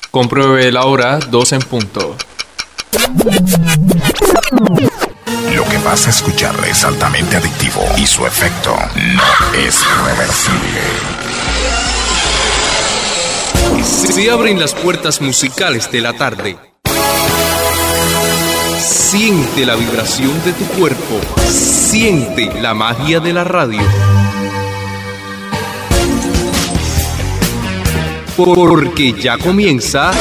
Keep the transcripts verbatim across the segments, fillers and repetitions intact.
Compruebe la hora, dos en punto. Lo que vas a escuchar es altamente adictivo y su efecto no es reversible. Se abren las puertas musicales de la tarde. Siente la vibración de tu cuerpo. Siente la magia de la radio. Porque ya comienza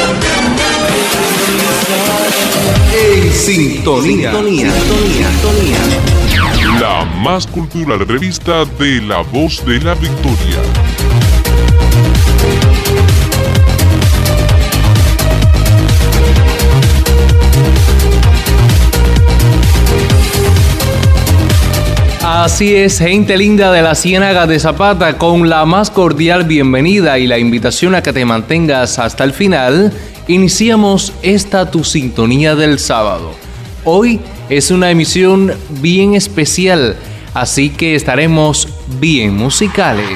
En Sintonía. Sintonía. Sintonía. La más cultural revista de La Voz de la Victoria. Así es, gente linda de la Ciénaga de Zapata, con la más cordial bienvenida y la invitación a que te mantengas hasta el final, iniciamos esta tu sintonía del sábado. Hoy es una emisión bien especial, así que estaremos bien musicales.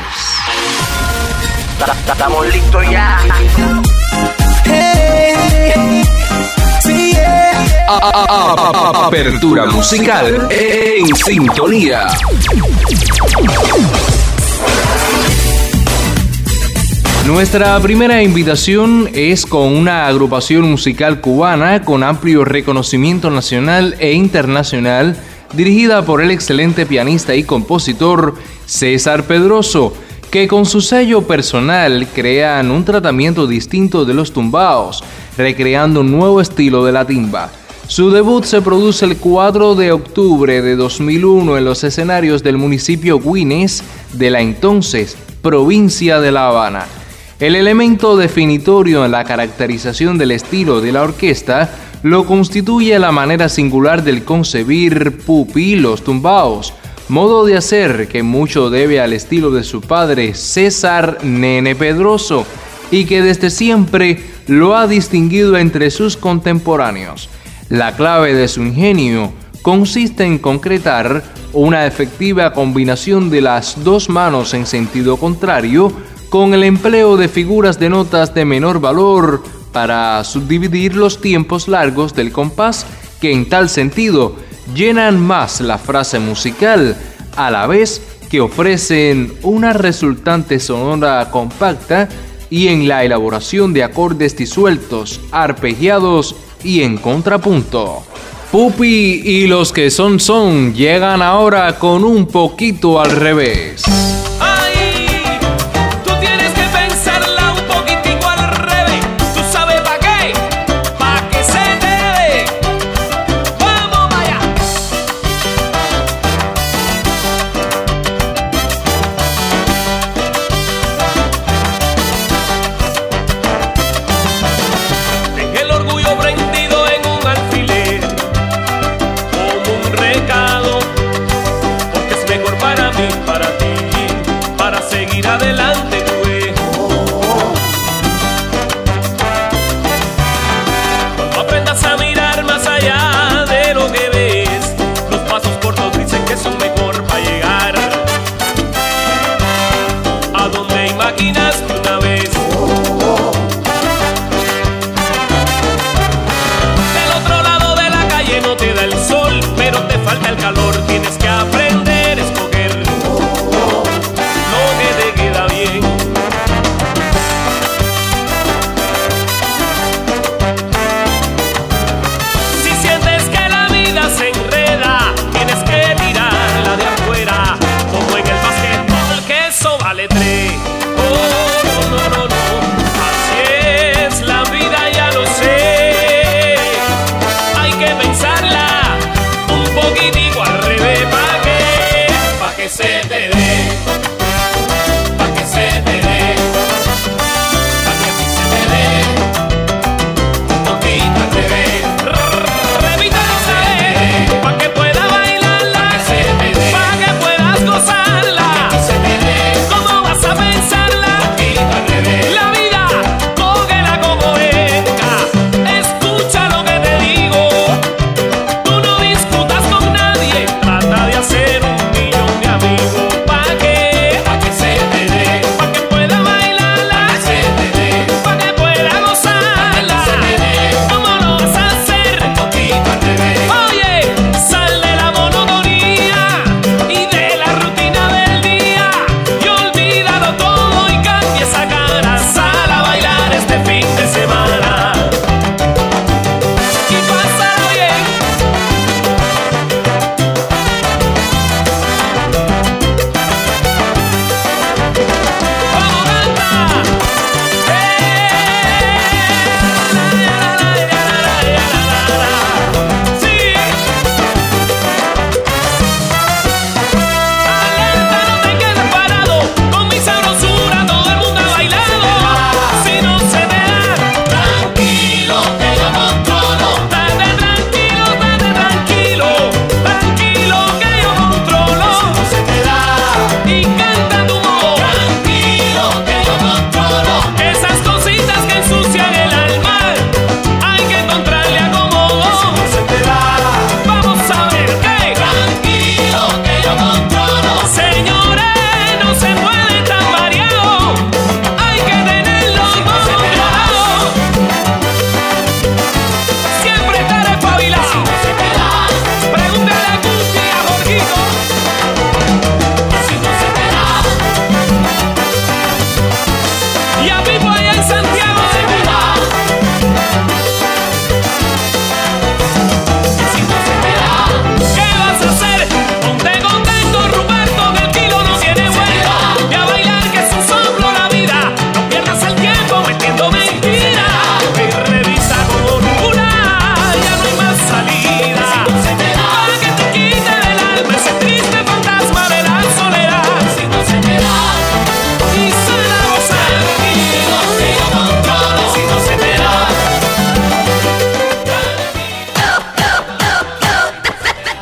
Estamos listos ya. Apertura musical en Sintonía. Nuestra primera invitación es con una agrupación musical cubana con amplio reconocimiento nacional e internacional, dirigida por el excelente pianista y compositor César Pedroso, que con su sello personal crean un tratamiento distinto de los tumbaos, recreando un nuevo estilo de la timba. Su debut se produce el cuatro de octubre de dos mil uno en los escenarios del municipio Güines de la entonces provincia de La Habana. El elemento definitorio en la caracterización del estilo de la orquesta lo constituye la manera singular del concebir Pupi los tumbaos, modo de hacer que mucho debe al estilo de su padre César Nene Pedroso y que desde siempre lo ha distinguido entre sus contemporáneos. La clave de su ingenio consiste en concretar una efectiva combinación de las dos manos en sentido contrario con el empleo de figuras de notas de menor valor para subdividir los tiempos largos del compás que en tal sentido llenan más la frase musical a la vez que ofrecen una resultante sonora compacta y en la elaboración de acordes disueltos, arpegiados y en contrapunto. Pupi y los que son son llegan ahora con un poquito al revés. Ay, tú tienes que pensarla un poquitico al revés. ¿Tú sabes pa' qué? Pa' que se te dé. ¡Vamos allá! Deje el orgullo prendido en un alfiler, como un recado, porque es mejor para mí, para ti.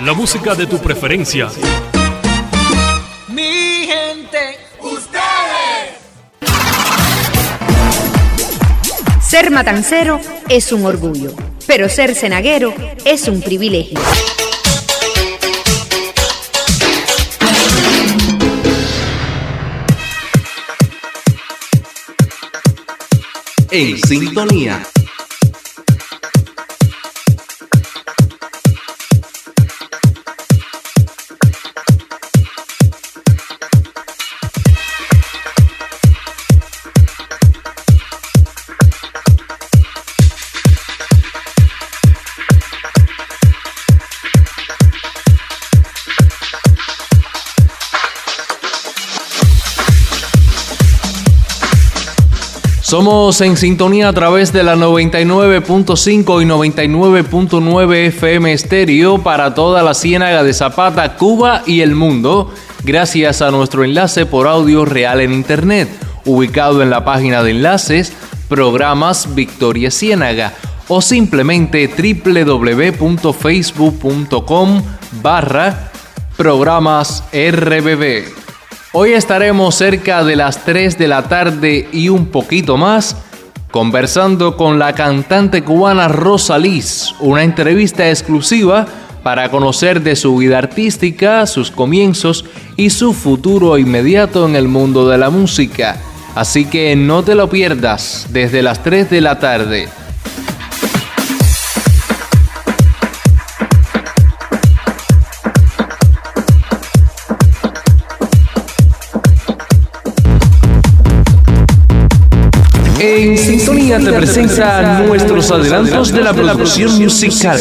la música de tu preferencia. Mi gente, ustedes. Ser matancero es un orgullo, pero ser cenaguero es un privilegio. En sintonía. Somos en sintonía a través de la noventa y nueve punto cinco y noventa y nueve punto nueve F M estéreo para toda la Ciénaga de Zapata, Cuba y el mundo, gracias a nuestro enlace por audio real en internet, ubicado en la página de enlaces, programas Victoria Ciénaga, o simplemente w w w punto facebook punto com barra programas R B B. Hoy estaremos cerca de las tres de la tarde y un poquito más conversando con la cantante cubana Rosa Liz, una entrevista exclusiva para conocer de su vida artística, sus comienzos y su futuro inmediato en el mundo de la música. Así que no te lo pierdas desde las tres de la tarde. En sintonía te presenta nuestros adelantos de la producción musical.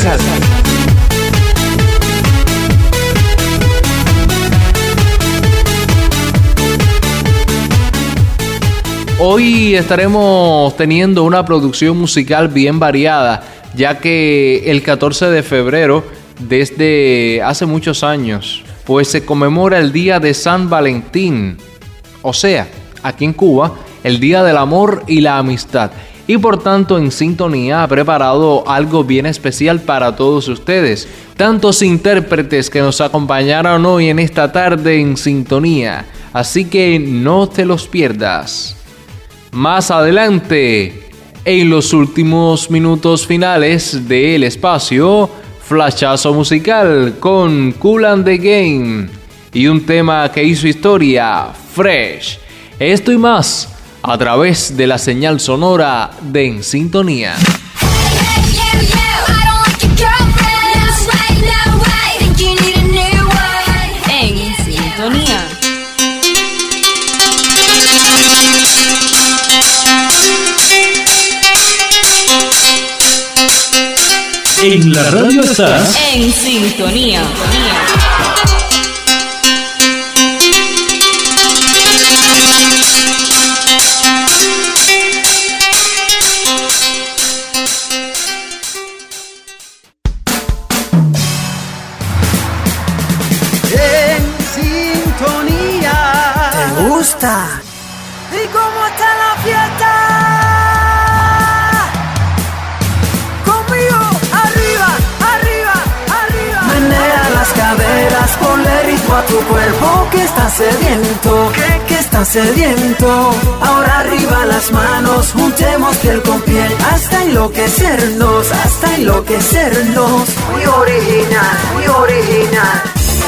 Hoy estaremos teniendo una producción musical bien variada, ya que el catorce de febrero, desde hace muchos años, pues se conmemora el Día de San Valentín, o sea, aquí en Cuba, el Día del Amor y la Amistad. Y por tanto, en sintonía ha preparado algo bien especial para todos ustedes, tantos intérpretes que nos acompañaron hoy en esta tarde en sintonía. Así que no te los pierdas. Más adelante, en los últimos minutos finales del espacio, flashazo musical con Kool and the Gang y un tema que hizo historia, Fresh. Esto y más a través de la señal sonora de En Sintonía. En Sintonía. En la radio estás En Sintonía. ¿Y cómo está la fiesta? Conmigo, arriba, arriba, arriba. Menea las caderas, ponle ritmo a tu cuerpo que está sediento, que, que está sediento. Ahora arriba las manos, juntemos piel con piel hasta enloquecernos, hasta enloquecernos. Muy original, muy original.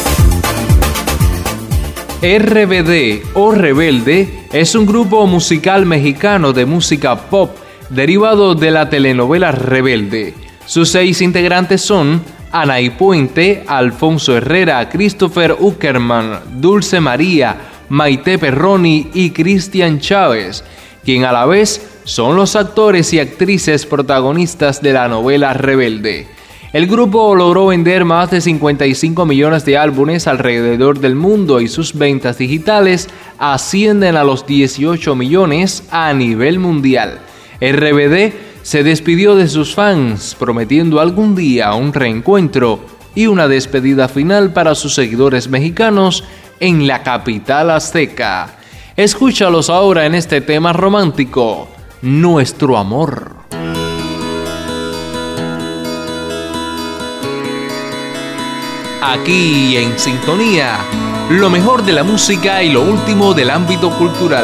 R B D o Rebelde es un grupo musical mexicano de música pop derivado de la telenovela Rebelde. Sus seis integrantes son Anaí Puente, Alfonso Herrera, Christopher Uckerman, Dulce María, Maite Perroni y Cristian Chávez, quien a la vez son los actores y actrices protagonistas de la novela Rebelde. El grupo logró vender más de cincuenta y cinco millones de álbumes alrededor del mundo y sus ventas digitales ascienden a los dieciocho millones a nivel mundial. R B D se despidió de sus fans, prometiendo algún día un reencuentro y una despedida final para sus seguidores mexicanos en la capital azteca. Escúchalos ahora en este tema romántico, Nuestro Amor. aquí en Sintonía, lo mejor de la música y lo último del ámbito cultural.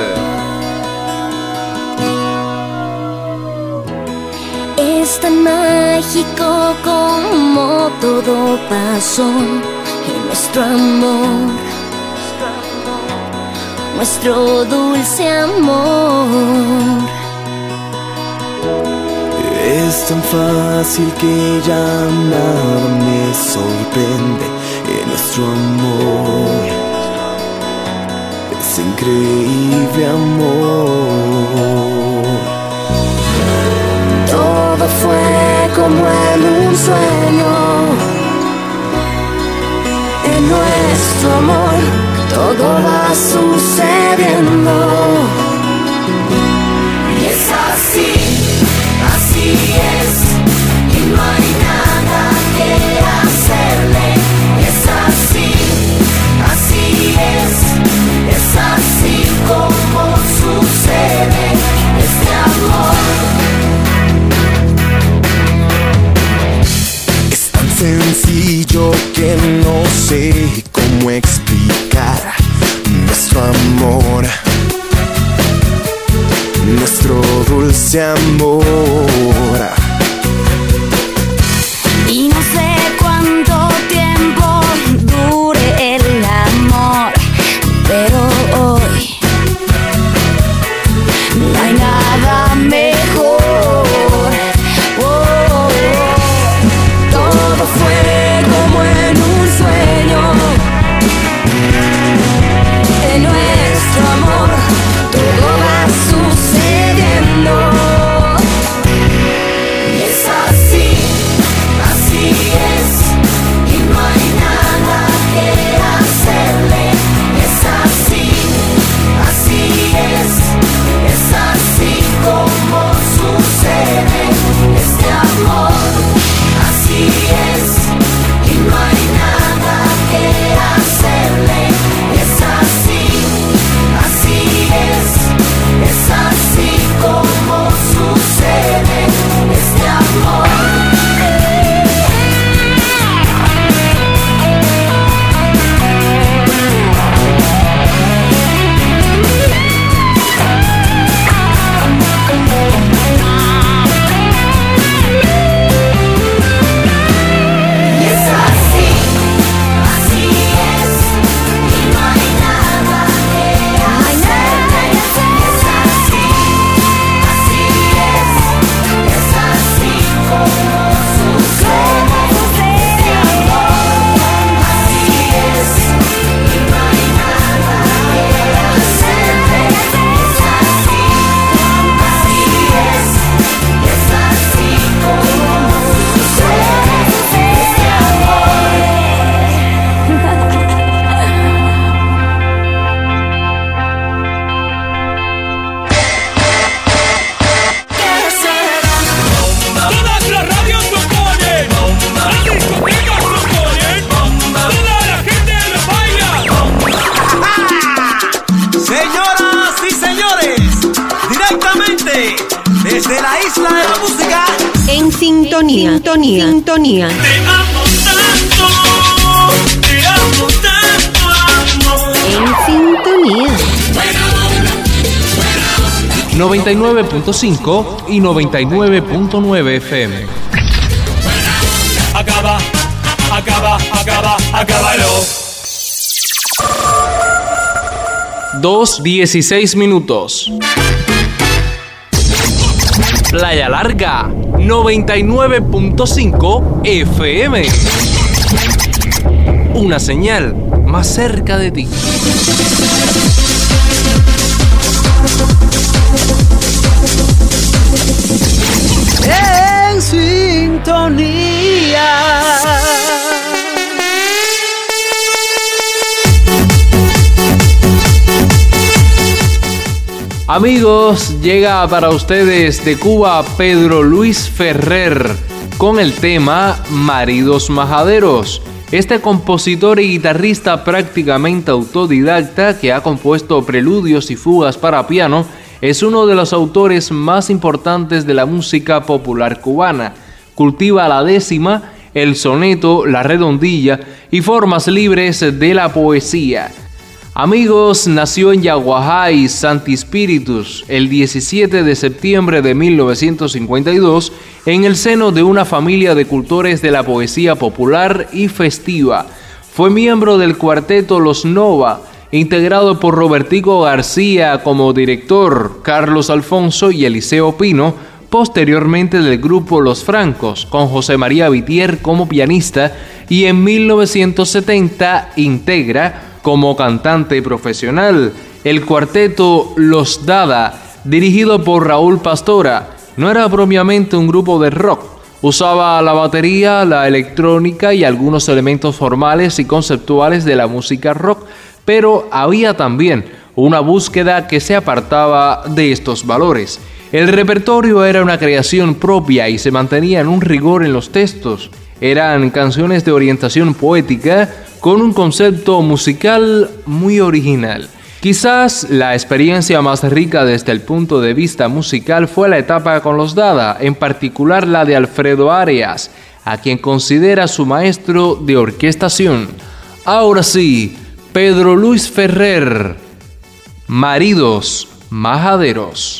Es tan mágico como todo pasó en nuestro amor, nuestro dulce amor. Es tan fácil que ya nada me sorprende en nuestro amor. Es increíble amor. Todo fue como en un sueño. En nuestro amor todo va sucediendo. Y es así. Así es, y no hay nada que hacerle. Es así, así es, es así como sucede este amor. Es tan sencillo que no sé cómo explicar nuestro amor, nuestro dulce amor. Y no sé cuánto tiempo dure el amor, pero hoy no hay nada mejor. Oh, oh, oh. Todo fue como en un sueño. En nuestro amor todo va sucediendo. Es así, así es, y no hay nada que hacerle. Es así, así es, es así como sucede este amor. Así es, y no hay nada que hacerle. Es así, así es, es así como sucede este amor. Desde la isla de la música. En sintonía, sintonía, sintonía. Te amo tanto, te amo tanto, amor. En sintonía. noventa y nueve punto cinco y noventa y nueve punto nueve F M. Acaba, acaba, acaba, acábalo. dos dieciséis minutos. Playa Larga, noventa y nueve punto cinco F M. Una señal más cerca de ti. En sintonía. Amigos, llega para ustedes de Cuba Pedro Luis Ferrer con el tema Maridos Majaderos. Este compositor y guitarrista prácticamente autodidacta que ha compuesto preludios y fugas para piano es uno de los autores más importantes de la música popular cubana. Cultiva la décima, el soneto, la redondilla y formas libres de la poesía. Amigos nació en Yaguajay, Santi Espíritus, el diecisiete de septiembre de mil novecientos cincuenta y dos, en el seno de una familia de cultores de la poesía popular y festiva. Fue miembro del cuarteto Los Nova, integrado por Robertico García como director, Carlos Alfonso y Eliseo Pino, posteriormente del grupo Los Francos, con José María Vitier como pianista, y en mil novecientos setenta integra como cantante profesional el cuarteto Los Dada, dirigido por Raúl Pastora. No era propiamente un grupo de rock, usaba la batería, la electrónica y algunos elementos formales y conceptuales de la música rock, pero había también una búsqueda que se apartaba de estos valores. El repertorio era una creación propia y se mantenía en un rigor en los textos. Eran canciones de orientación poética con un concepto musical muy original. Quizás la experiencia más rica desde el punto de vista musical fue la etapa con Los Dada, en particular la de Alfredo Arias, a quien considera su maestro de orquestación. Ahora sí, Pedro Luis Ferrer, Maridos Majaderos.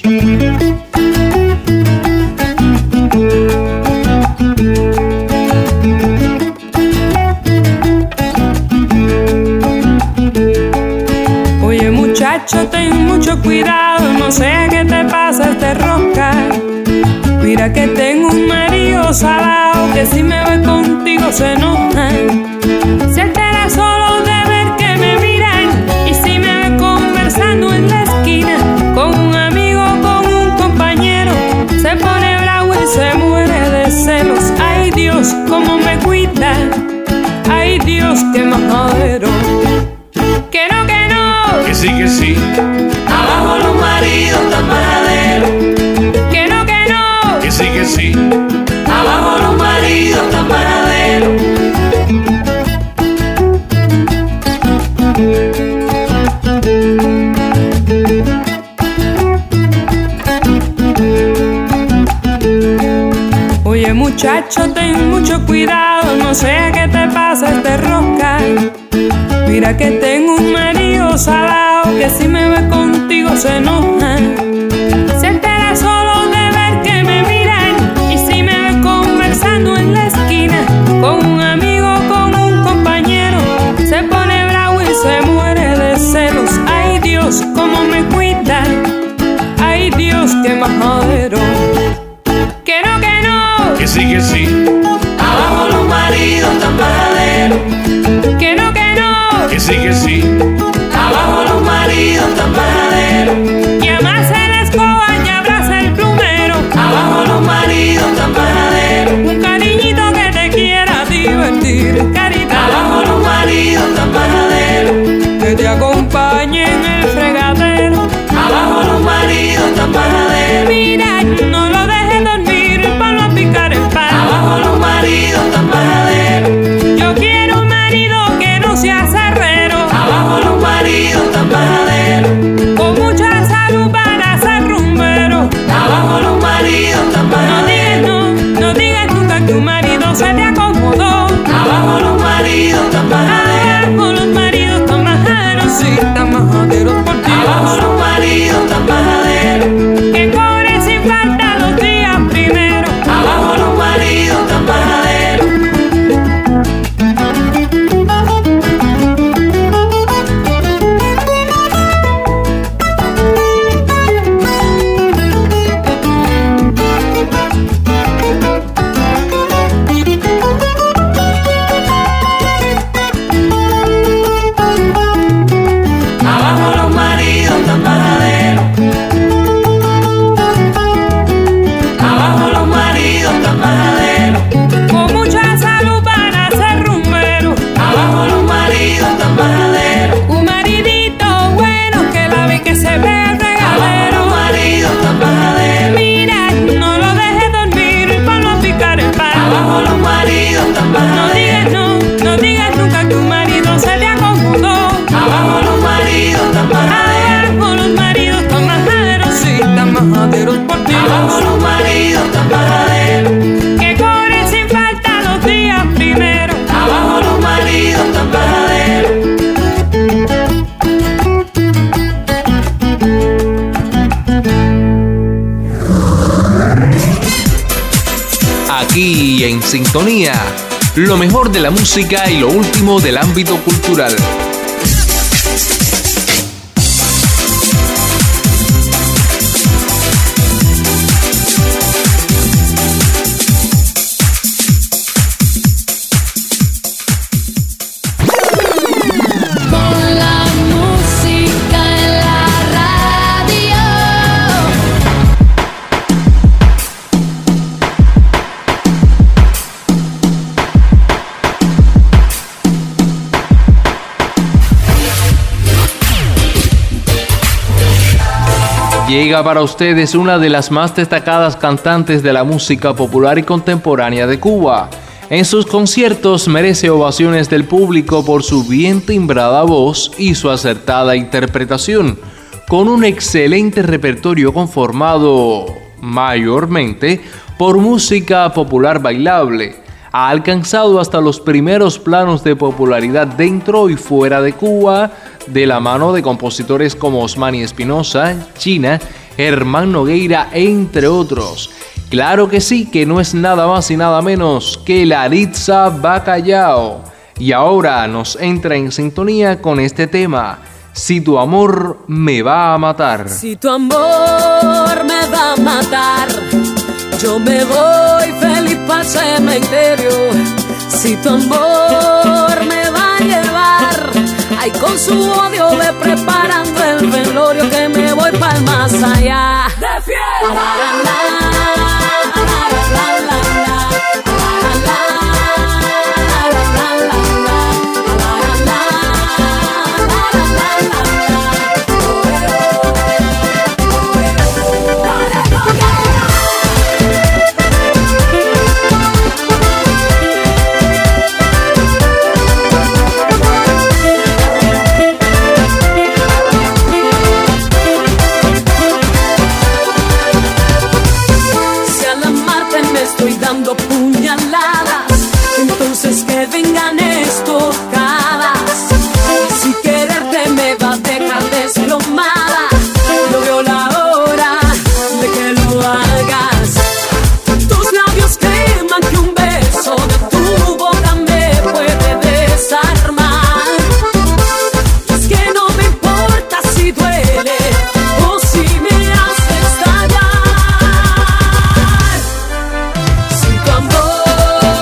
Oye muchacho, ten mucho cuidado, no sea que te pases de rosca. Mira que tengo un marido salado que si me ve contigo se enoja. Se entera solo de ver que me miran y si me ve conversando en la esquina con un amigo, con un compañero, se pone bravo y se muere de celos. Ay Dios, cómo me cuida, ay Dios, qué majadero. Que no, que no, Que sí, que sí. Abajo los maridos tan majaderos. que no, que no, Que sí, que sí. Abajo los maridos tan majaderos. Oye muchacho, ten mucho cuidado, no sea que te pases de rosca. Mira que tengo un marido salado que si me ve contigo se enoja. Se entera solo de ver que me miran y si me ve conversando en la esquina con un amigo, con un compañero, se pone bravo y se muere de celos. Ay Dios, cómo me cuida, ay Dios, qué majadero. Que no, que no, Que sí, que sí. Abajo los maridos tan majaderos. que no, que no, Que sí, que sí. Abajo los maridos tan majaderos. que amase la escoba y abraza el plumero. Abajo los maridos tan majaderos. Un cariñito que te quiera divertir, carita. Abajo los maridos tan majaderos. Que te acompañe en el fregadero. Abajo los maridos tan majaderos. Mira, no lo dejes dormir, ponlo a picar el palo. Abajo los aquí en Sintonía, lo mejor de la música y lo último del ámbito cultural. Llega para ustedes una de las más destacadas cantantes de la música popular y contemporánea de Cuba. En sus conciertos merece ovaciones del público por su bien timbrada voz y su acertada interpretación, con un excelente repertorio conformado mayormente por música popular bailable. Ha alcanzado hasta los primeros planos de popularidad dentro y fuera de Cuba, de la mano de compositores como Osmani Espinosa, China, Germán Nogueira, entre otros. Claro que sí, que no es nada más y nada menos que Laritza Bacallao. Y ahora nos entra en sintonía con este tema, Si tu amor me va a matar. Si tu amor me va a matar, yo me voy feliz para el cementerio. Si tu amor me va a llevar, ay, con su odio ve preparando el velorio, que me voy para el más allá. De fiesta. Si tu amor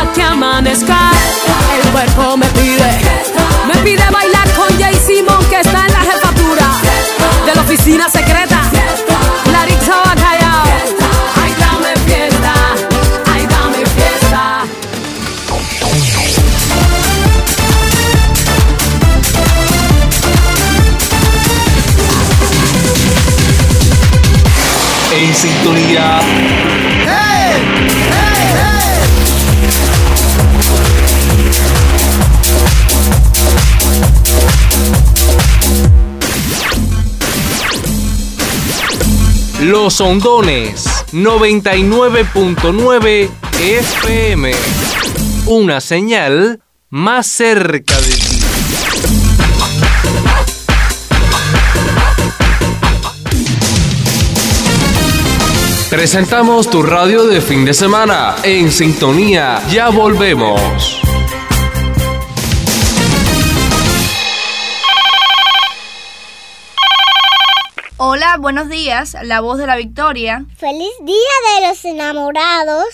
hasta que amanezca. El cuerpo me pide, me pide bailar con Jay Simón, que está en la jefatura de la oficina secreta. Larissa Bacallao. Ay, dame fiesta, ay, dame fiesta. En sintonía. ¡Hey! ¡Hey! ¡Hey! Los Hondones, noventa y nueve punto nueve F M. Una señal más cerca de ti. Presentamos tu radio de fin de semana. En sintonía, ya volvemos. Hola, buenos días, la voz de la victoria. ¡Feliz Día de los Enamorados!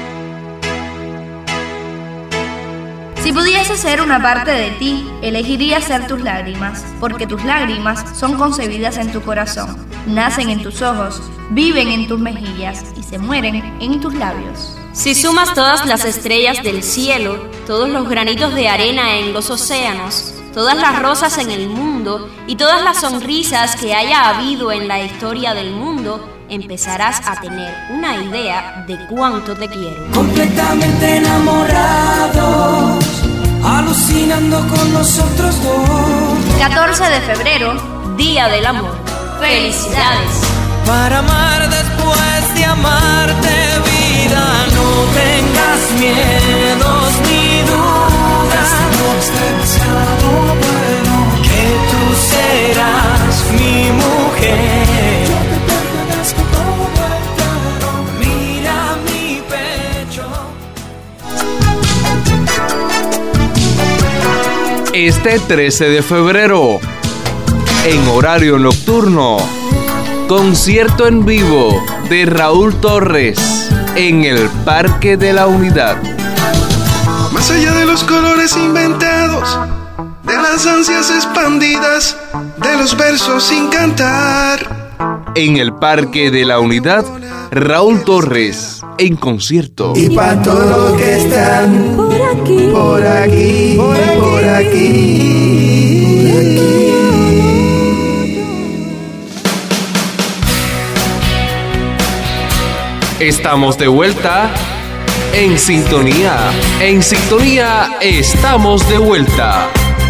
Si pudiese ser una parte de ti, elegiría ser tus lágrimas, porque tus lágrimas son concebidas en tu corazón, nacen en tus ojos, viven en tus mejillas y se mueren en tus labios. Si sumas todas las estrellas del cielo, todos los granitos de arena en los océanos, todas las rosas en el mundo y todas las sonrisas que haya habido en la historia del mundo, empezarás a tener una idea de cuánto te quiero. Completamente enamorados, alucinando con nosotros dos. catorce de febrero, Día del Amor. ¡Felicidades! Para amar después de amarte, vida, no tengas miedos ni dudas. Es demasiado bueno que tú serás mi mujer. Yo te pertenezco todo entero. Mira mi pecho. Este trece de febrero, en horario nocturno, concierto en vivo de Raúl Torres en el Parque de la Unidad. Más allá de los colores inventados, de las ansias expandidas, de los versos sin cantar. En el Parque de la Unidad, Raúl Torres en concierto. Y para todos los que están por aquí, por aquí, por aquí, por aquí, por aquí. Estamos de vuelta en sintonía. En sintonía estamos de vuelta.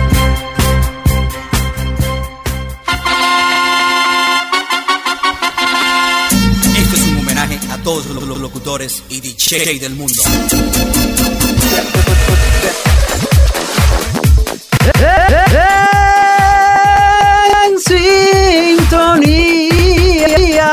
Esto es un homenaje a todos los locutores y D J del mundo. En sintonía.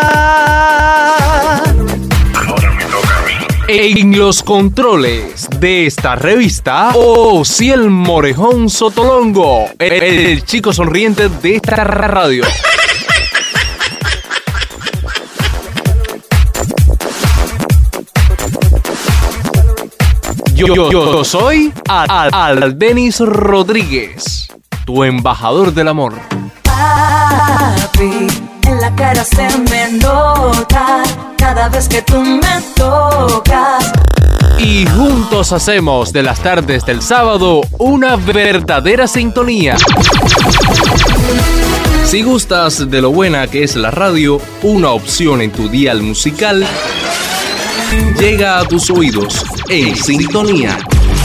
En los controles de esta revista, Osiel Morejón Sotolongo, el, el chico sonriente de esta radio. Yo, yo, yo soy Al, Al, Al Denis Rodríguez, tu embajador del amor. Papi, en la cara se me nota cada vez que tú me tocas. Y juntos hacemos de las tardes del sábado una verdadera sintonía. Si gustas de lo buena que es la radio, una opción en tu dial musical llega a tus oídos en sintonía.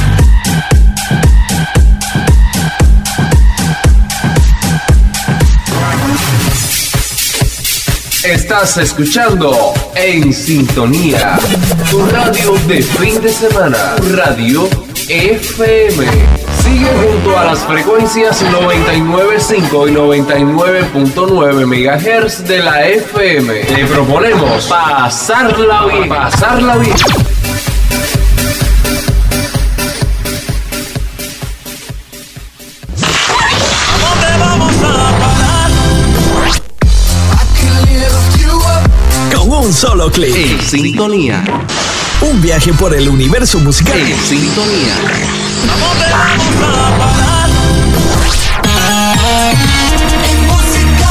Estás escuchando En Sintonía, tu radio de fin de semana, Radio F M. Sigue junto a las frecuencias noventa y nueve punto cinco y noventa y nueve punto nueve megahertz de la F M. Le proponemos pasarla bien, pasarla bien. Un solo clic. En sintonía. Un Un viaje por el universo musical. En sintonía. ¿Dónde vamos a parar? En música.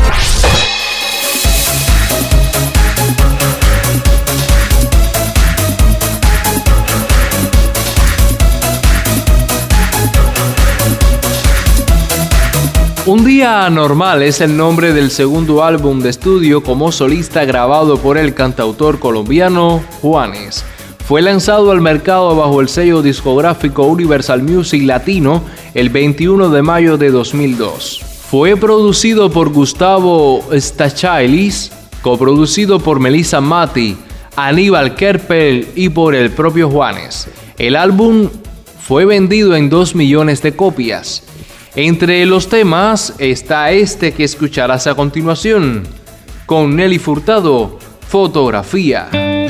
Un día normal es el nombre del segundo álbum de estudio como solista grabado por el cantautor colombiano Juanes. Fue lanzado al mercado bajo el sello discográfico Universal Music Latino el veintiuno de mayo de dos mil dos. Fue producido por Gustavo Stachailis, coproducido por Melissa Matti, Aníbal Kerpel y por el propio Juanes. El álbum fue vendido en dos millones de copias. Entre los temas está este que escucharás a continuación, con Nelly Furtado, Fotografía.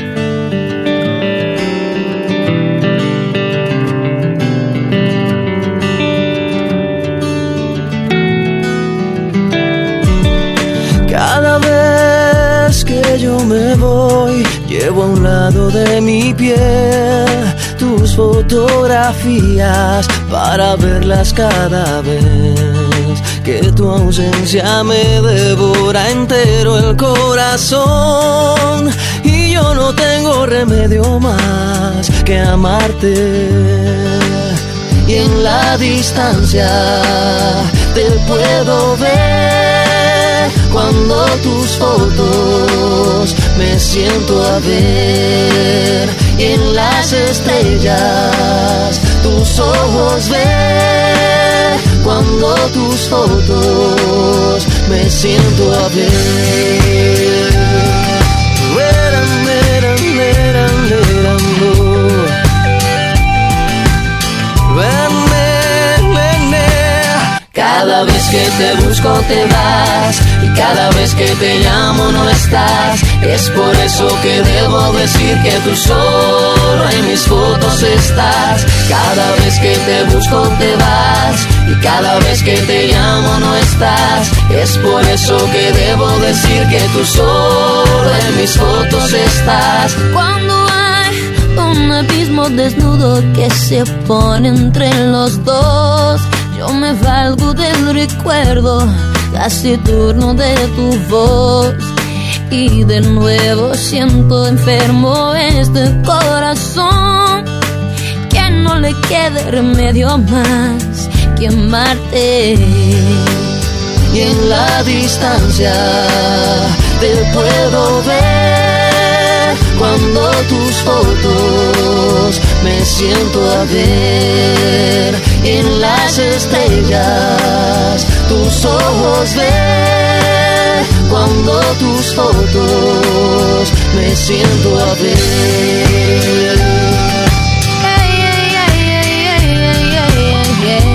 Cada vez que yo me voy, llevo a un lado de mi piel tus fotografías para verlas cada vez que tu ausencia me devora entero el corazón, y yo no tengo remedio más que amarte. Y en la distancia te puedo ver cuando tus fotos me siento a ver, y en las estrellas tus ojos ver cuando tus fotos me siento a ver. Leran, leran, leran, leran, no. Cada vez que te busco te vas, y cada vez que te llamo no estás. Es por eso que debo decir que tú solo en mis fotos estás. Cada vez que te busco te vas, y cada vez que te llamo no estás. Es por eso que debo decir que tú solo en mis fotos estás. Cuando hay un abismo desnudo que se pone entre los dos, yo me valgo del recuerdo taciturno de tu voz, y de nuevo siento enfermo este corazón, que no le quede remedio más que amarte. Y en la distancia te puedo ver cuando tus fotos me siento a ver, en las estrellas tus ojos ver cuando tus fotos me siento a ver. Hey, hey, hey, hey, hey, hey, hey, hey.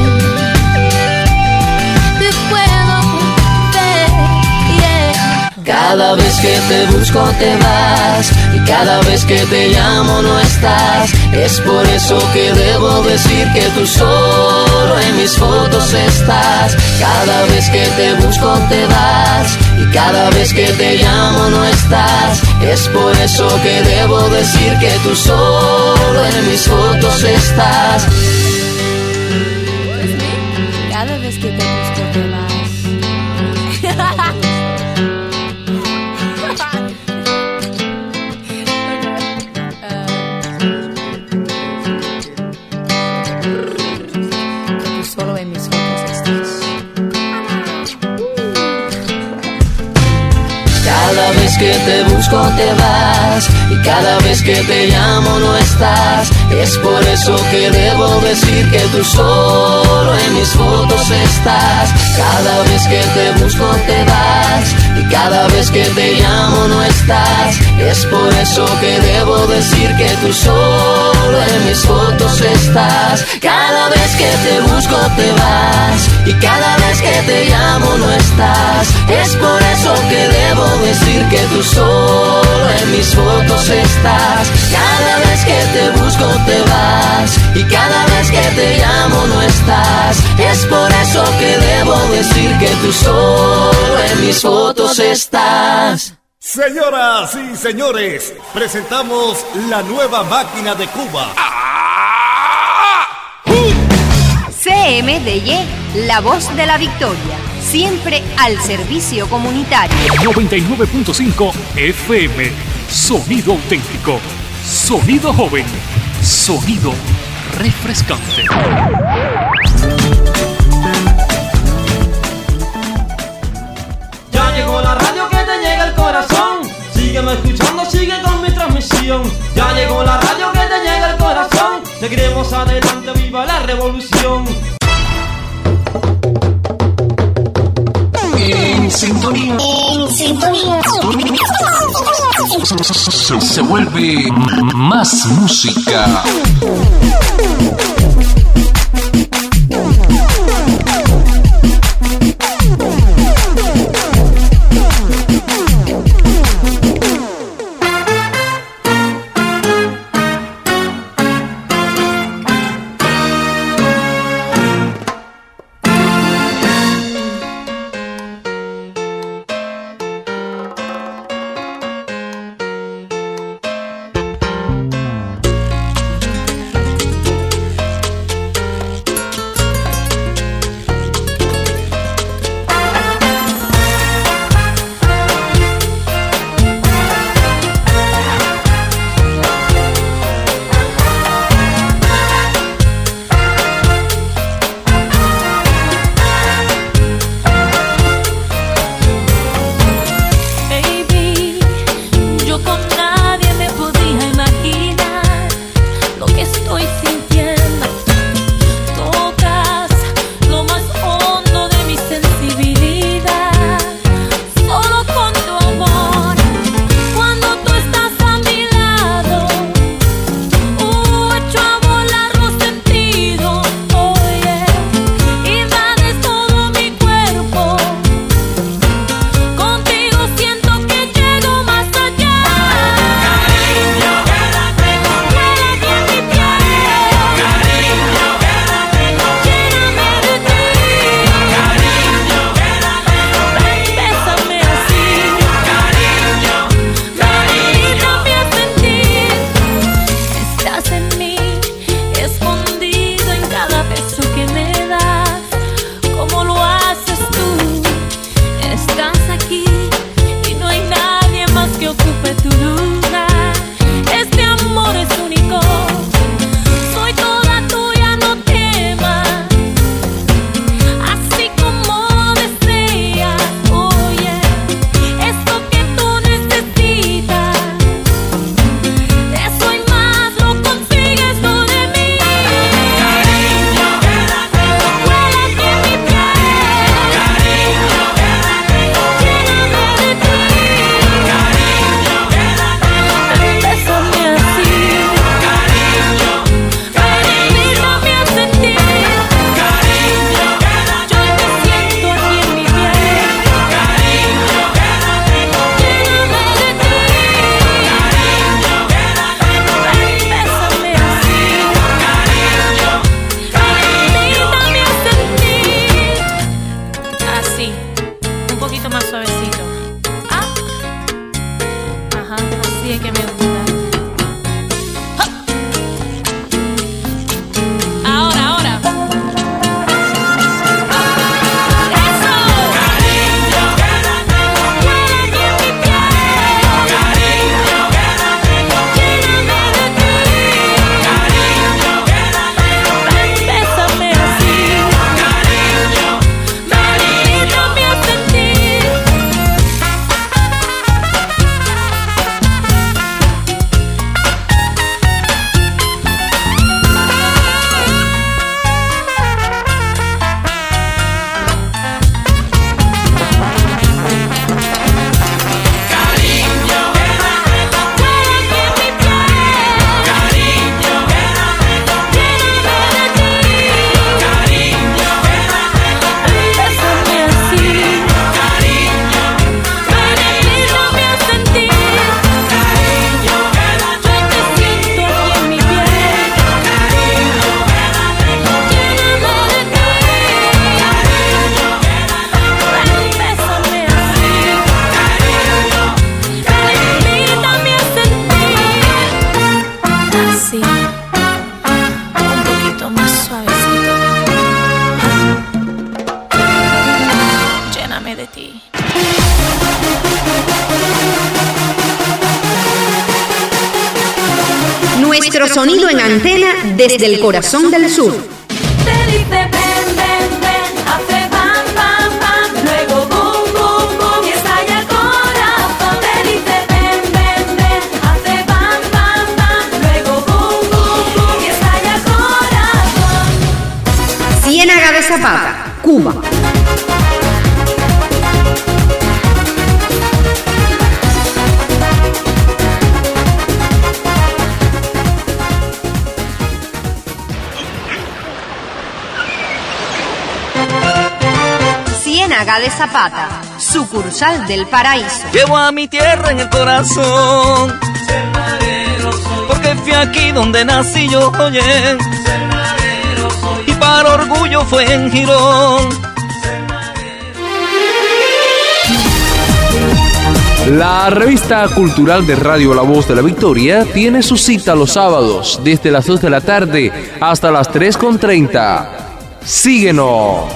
Te puedo ver, yeah. Cada vez que te busco te vas, y cada vez que te llamo no estás. Es por eso que debo decir que tú solo en mis fotos estás. Cada vez que te busco te vas, y cada vez que te llamo no estás. Es por eso que debo decir que tú solo en mis fotos estás. Cada vez que te busco te vas. Solo en mis fotos estás. Cada vez que te busco te vas, y cada vez que te llamo no estás. Es por eso que debo decir que tú solo en mis fotos estás. Cada vez que te busco te vas, y cada vez que te llamo no estás. Es por eso que debo decir que tú solo en mis fotos estás. Cada vez que te busco te vas, y cada vez que te llamo no estás. Es por eso que debo decir que tú solo en mis fotos estás. Cada vez que te busco te vas, y cada vez que te llamo no estás. Es por eso que debo decir que tú solo en mis fotos estás. Señoras y señores, presentamos la nueva máquina de Cuba. C M D Y, la voz de la victoria, siempre al servicio comunitario. noventa y nueve punto cinco F M, sonido auténtico, sonido joven, sonido refrescante. Ya llegó la radio que te llega al corazón. Sígueme escuchando, sigue con mi transmisión. Ya llegó la radio que te llega al corazón. Seguiremos adelante, viva la revolución. En sintonía. En sintonía. Se, se vuelve más música. sonido en antena desde el corazón del sur. Te dice ven, ven, ven, hace pam, pam, pam, luego boom, boom, boom y estalla el corazón. Te dice ven, ven, ven, hace pam, pam, pam, luego boom, boom, boom y estalla el corazón. Ciénaga de Zapata, Cuba. Ciénaga de Zapata, sucursal del paraíso. Llevo a mi tierra en el corazón, porque fui aquí donde nací yo, oye, y para orgullo fue en Girón. La revista cultural de Radio La Voz de la Victoria tiene su cita los sábados desde las dos de la tarde hasta las tres con treinta. Síguenos.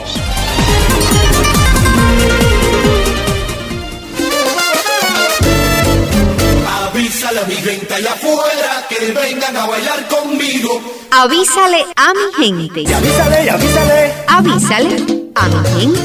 Avísale a mi gente allá afuera que vengan a bailar conmigo. Avísale a mi gente. Y avísale, y avísale. Avísale a mi gente.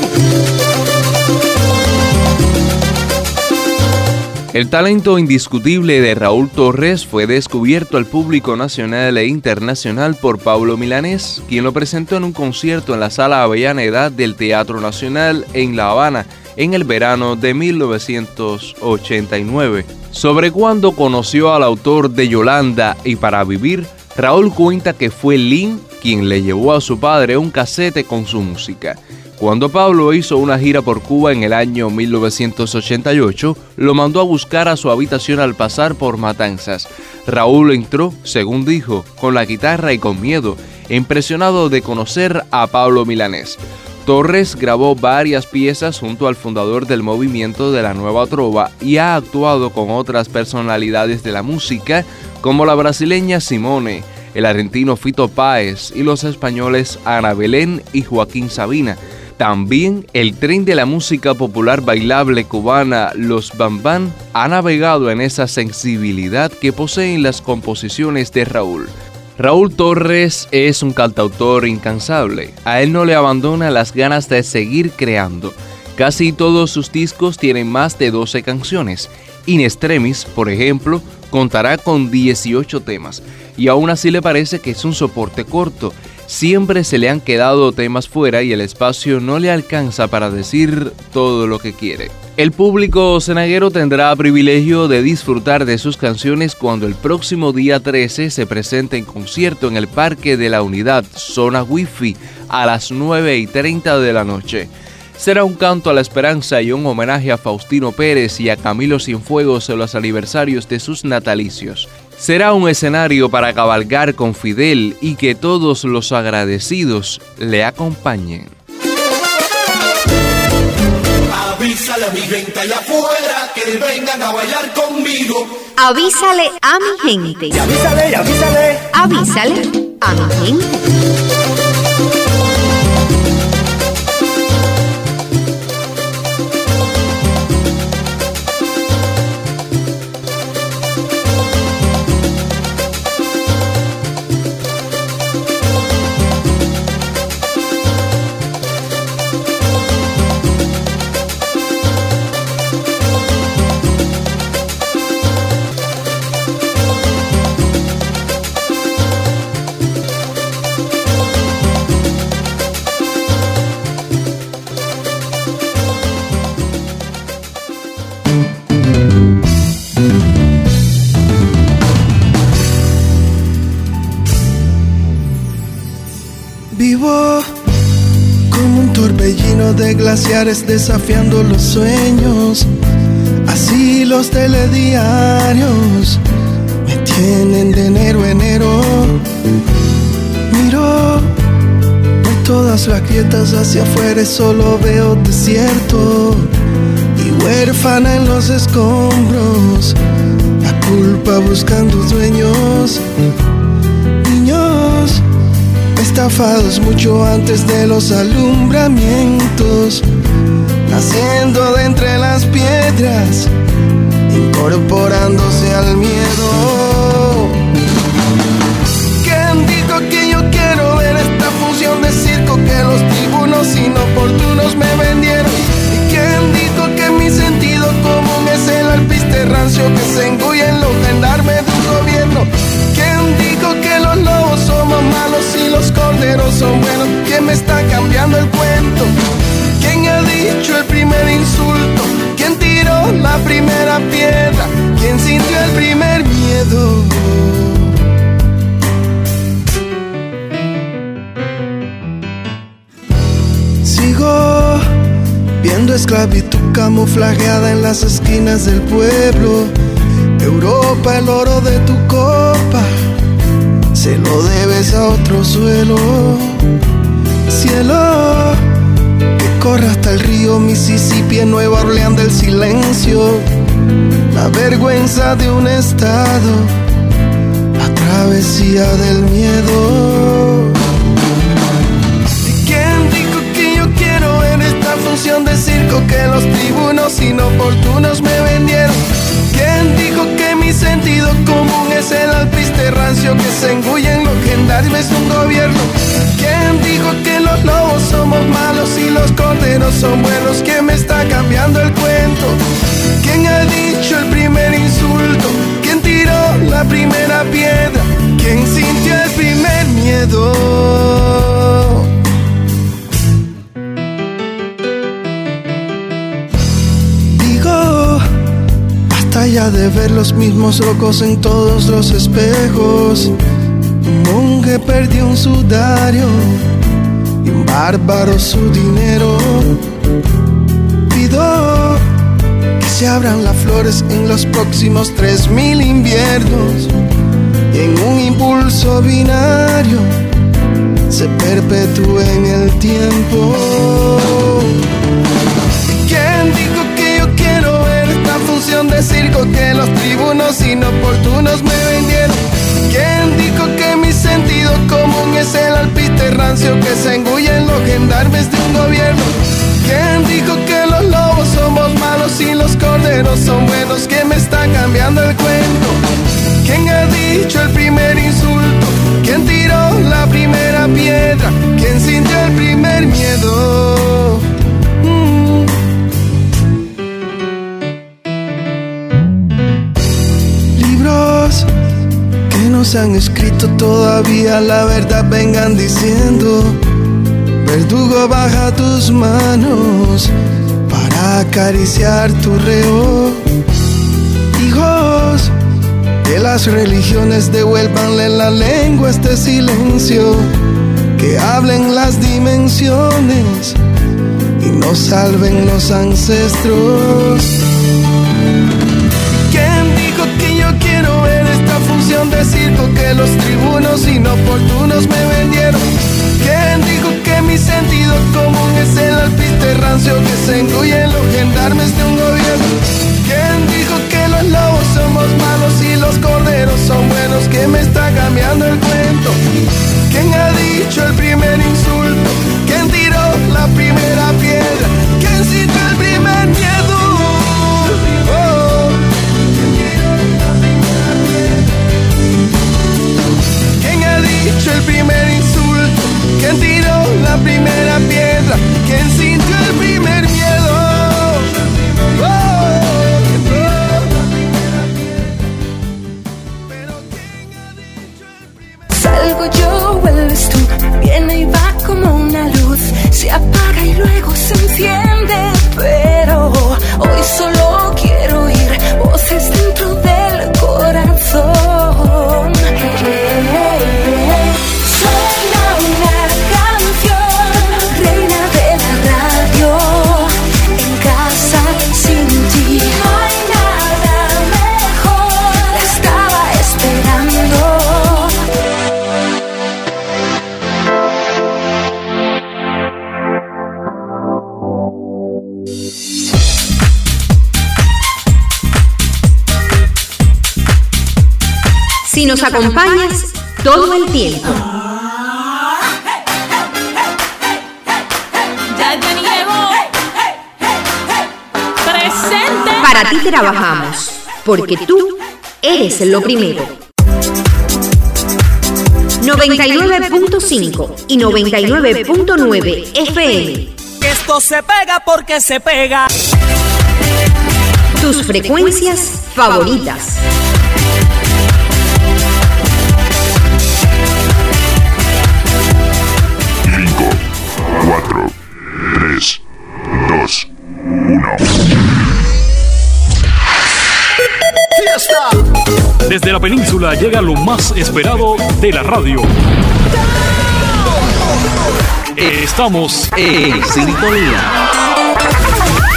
El talento indiscutible de Raúl Torres fue descubierto al público nacional e internacional por Pablo Milanés, quien lo presentó en un concierto en la Sala Avellaneda del Teatro Nacional en La Habana en el verano de mil novecientos ochenta y nueve. Sobre cuándo conoció al autor de Yolanda y Para Vivir, Raúl cuenta que fue Lin quien le llevó a su padre un casete con su música. Cuando Pablo hizo una gira por Cuba en el año mil novecientos ochenta y ocho, lo mandó a buscar a su habitación al pasar por Matanzas. Raúl entró, según dijo, con la guitarra y con miedo, impresionado de conocer a Pablo Milanés. Torres grabó varias piezas junto al fundador del movimiento de la Nueva Trova y ha actuado con otras personalidades de la música como la brasileña Simone, el argentino Fito Páez y los españoles Ana Belén y Joaquín Sabina. También el tren de la música popular bailable cubana Los Bambán ha navegado en esa sensibilidad que poseen las composiciones de Raúl. Raúl Torres es un cantautor incansable. A él no le abandona las ganas de seguir creando. Casi todos sus discos tienen más de doce canciones. In Extremis, por ejemplo, contará con dieciocho temas. Y aún así le parece que es un soporte corto. Siempre se le han quedado temas fuera y el espacio no le alcanza para decir todo lo que quiere. El público cenaguero tendrá privilegio de disfrutar de sus canciones cuando el próximo día trece se presente en concierto en el Parque de la Unidad, Zona Wi-Fi, a las nueve y treinta de la noche. Será un canto a la esperanza y un homenaje a Faustino Pérez y a Camilo Cienfuegos en los aniversarios de sus natalicios. Será un escenario para cabalgar con Fidel y que todos los agradecidos le acompañen. Avísale a mi gente allá afuera que vengan a bailar conmigo. Avísale a mi gente. Y avísale, y avísale. Avísale a mi gente. Vivo como un torbellino de glaciares desafiando los sueños. Así los telediarios me tienen de enero a enero. Miro por todas las grietas hacia afuera y solo veo desierto y huérfana en los escombros, la culpa buscando dueños. Niños estafados mucho antes de los alumbramientos, naciendo de entre las piedras, incorporándose al miedo. la esclavitud camuflajeada en las esquinas del pueblo. Europa, el oro de tu copa, se lo debes a otro suelo. Cielo, que corra hasta el río Mississippi en Nueva Orleans del silencio. La vergüenza de un estado, la travesía del miedo. ¿Y quién dijo que yo quiero en esta función de circo que los tribunos inoportunos me vendieron? ¿Quién dijo que mi sentido común es el alpiste rancio que se engullen los gendarmes de un gobierno? ¿Quién dijo que los lobos somos malos y los corderos son buenos? ¿Quién me está cambiando el cuento? ¿Quién ha dicho el primer insulto? ¿Quién tiró la primera piedra? ¿Quién sintió el primer miedo? Digo, basta ya de ver los mismos locos en todos los espejos. Un monje perdió un sudario y un bárbaro su dinero. Pido que se abran las flores en los próximos tres mil inviernos y en un impulso binario se perpetúe en el tiempo. ¿Y quién dijo que yo quiero ver esta función de circo que los tribunos inoportunos me vendieron? ¿Quién dijo que mi sentido común es el alpiste rancio que se engullen los gendarmes de un gobierno? ¿Quién dijo que los lobos somos malos y los corderos son buenos? ¿Quién me está cambiando el cuento? ¿Quién ha dicho el primer insulto? ¿Quién tiró la primera piedra? ¿Quién sintió el primer miedo? Mm. Libros que no se han escrito todavía, la verdad vengan diciendo. Verdugo, baja tus manos para acariciar tu reo. Hijos, que las religiones devuélvanle la lengua a este silencio. Que hablen las dimensiones y nos salven los ancestros. ¿Quién dijo que yo quiero ver esta función de circo que los tribunos inoportunos me vendieron? ¿Quién dijo que mi sentido común es el alpiste rancio que se engullen los gendarmes de un gobierno? ¿Quién dijo que los lobos somos malos y los corderos son buenos? ¿Quién me está cambiando el cuento? ¿Quién ha dicho el primer insulto? ¿Quién tiró la primera piedra? ¿Quién sintió el primer miedo? Oh. ¿Quién ha dicho el primer insulto? ¿Quién tiró la primera piedra? ¿Quién sintió el primer miedo? Oh. Salgo yo, vuelves tú, viene y va como una luz, se apaga y luego se enciende, pero hoy solo quiero oír voces dentro del corazón. Suena una canción, reina de la radio, en casa sin ti. No hay nada mejor, la estaba esperando. Si nos acompañas todo el tiempo. Ya llegó. Presente. Para ti trabajamos, porque tú eres lo primero. noventa y nueve punto cinco y noventa y nueve punto nueve F M. Esto se pega porque se pega. Tus frecuencias favoritas. cinco, cuatro, tres, dos, uno. ¡Fiesta! Desde la península llega lo más esperado de la radio. Estamos en sintonía.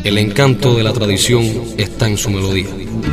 El encanto de la tradición está en su melodía.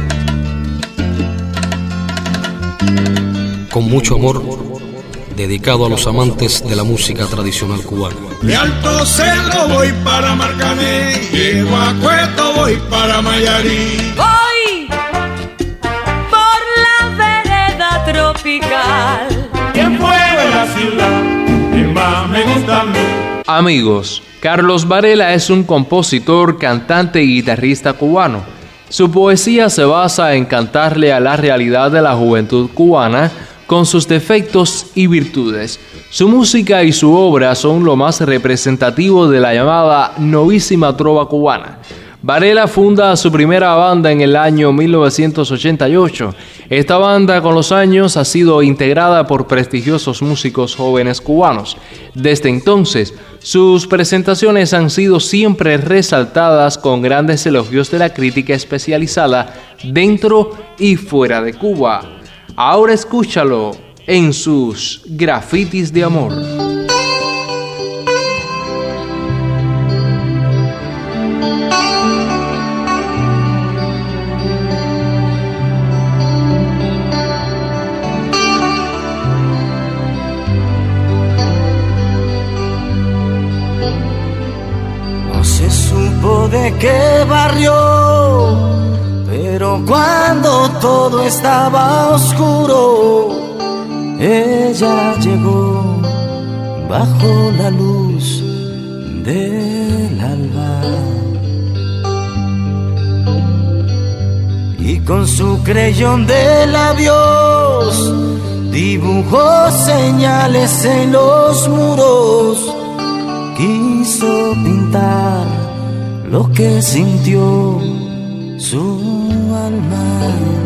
Con mucho amor, dedicado a los amantes de la música tradicional cubana. De Alto Cedro voy para Marcané, llego a Cueto voy para Mayarí. Voy por la vereda tropical. ¿Quién fue de la ciudad? ¿Quién más me gusta a mí? Amigos, Carlos Varela es un compositor, cantante y guitarrista cubano. Su poesía se basa en cantarle a la realidad de la juventud cubana con sus defectos y virtudes. Su música y su obra son lo más representativo de la llamada novísima trova cubana. Varela funda su primera banda en el año mil novecientos ochenta y ocho. Esta banda con los años ha sido integrada por prestigiosos músicos jóvenes cubanos. Desde entonces, sus presentaciones han sido siempre resaltadas con grandes elogios de la crítica especializada dentro y fuera de Cuba. Ahora escúchalo en sus Grafitis de Amor. ¿De qué barrio? Pero cuando todo estaba oscuro, ella llegó bajo la luz del alba y con su creyón de labios dibujó señales en los muros. Quiso pintar lo que sintió su alma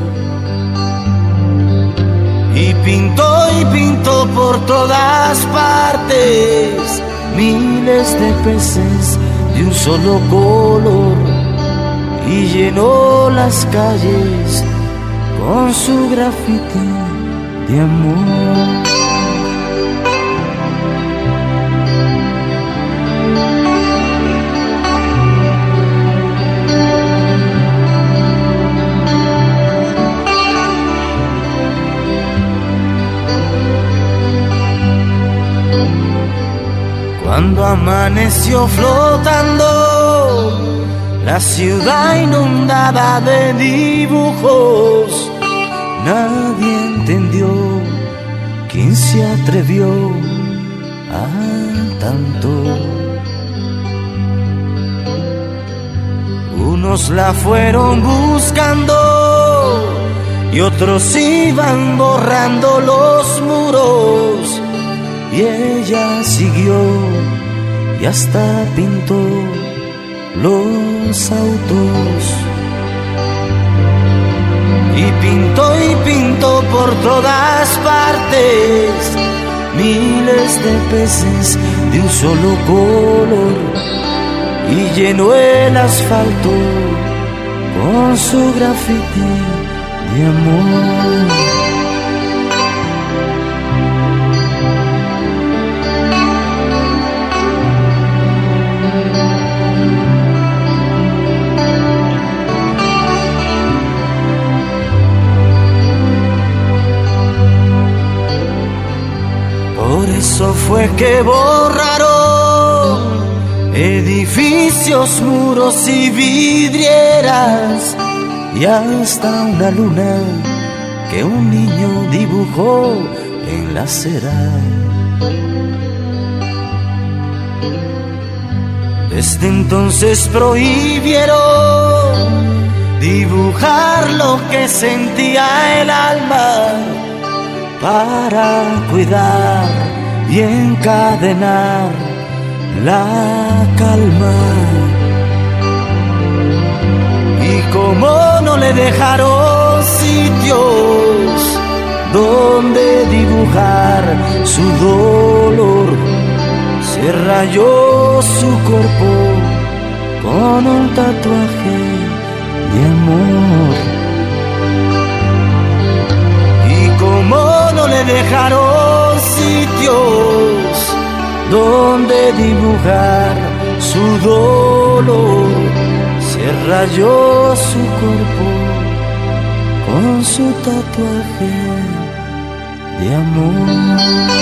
y pintó y pintó por todas partes miles de peces de un solo color y llenó las calles con su grafiti de amor. Cuando amaneció flotando la ciudad inundada de dibujos, nadie entendió quién se atrevió a tanto. Unos la fueron buscando y otros iban borrando los muros. Y ella siguió y hasta pintó los autos. Y pintó y pintó por todas partes miles de peces de un solo color. Y llenó el asfalto con su grafiti de amor. Por eso fue que borraron edificios, muros y vidrieras y hasta una luna que un niño dibujó en la acera. Desde entonces prohibieron dibujar lo que sentía el alma para cuidar y encadenar la calma. Y como no le dejaron sitios donde dibujar su dolor, se rayó su cuerpo con un tatuaje de amor. Como no le dejaron sitios donde dibujar su dolor, que rayó su cuerpo con su tatuaje de amor.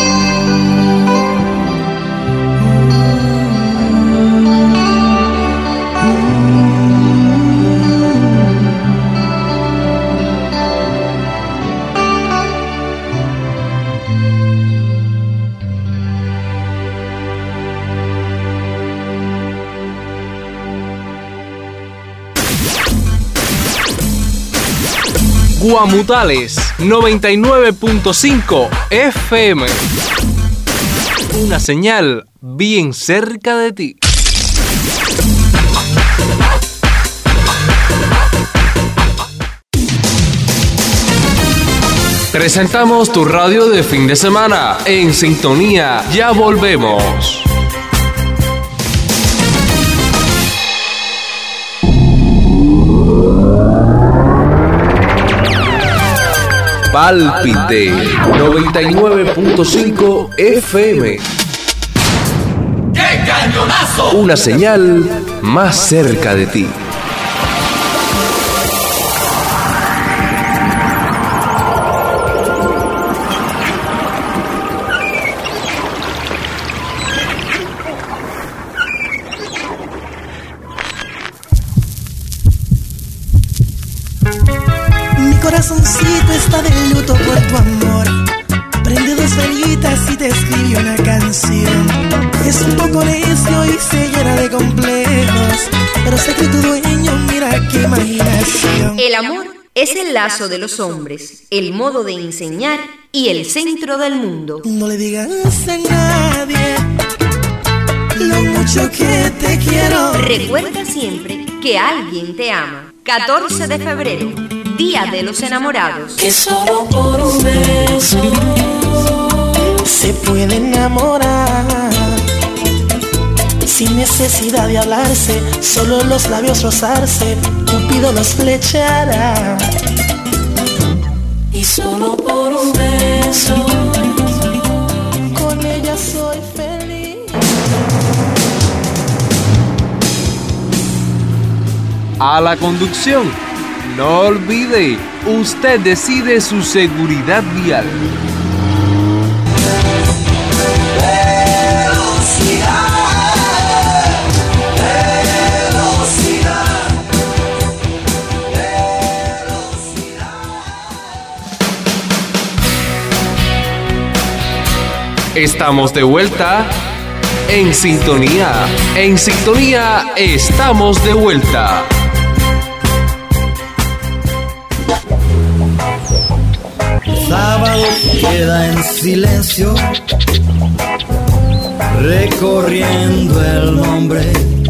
Guamutales noventa y nueve punto cinco F M. Una señal bien cerca de ti. Presentamos tu radio de fin de semana. En sintonía, ya volvemos. Pálpite noventa y nueve punto cinco F M. ¡Qué cañonazo! Una señal más cerca de ti. Corazoncito está de luto por tu amor. Prende dos velitas y te escribe una canción. Es un poco necio y se llena de complejos, pero sé que tu dueño, mira qué imaginación. El amor es el lazo de los hombres, el modo de enseñar y el centro del mundo. No le digas a nadie lo mucho que te quiero. Recuerda siempre que alguien te ama. catorce de febrero, Día de los Enamorados. Que solo por un beso se puede enamorar, sin necesidad de hablarse, solo los labios rozarse, Cupido los flechará. Y solo por un beso con ella soy feliz. A la conducción, no olvide, usted decide su seguridad vial. Estamos de vuelta en sintonía. En sintonía estamos de vuelta. Sábado queda en silencio, recorriendo el nombre.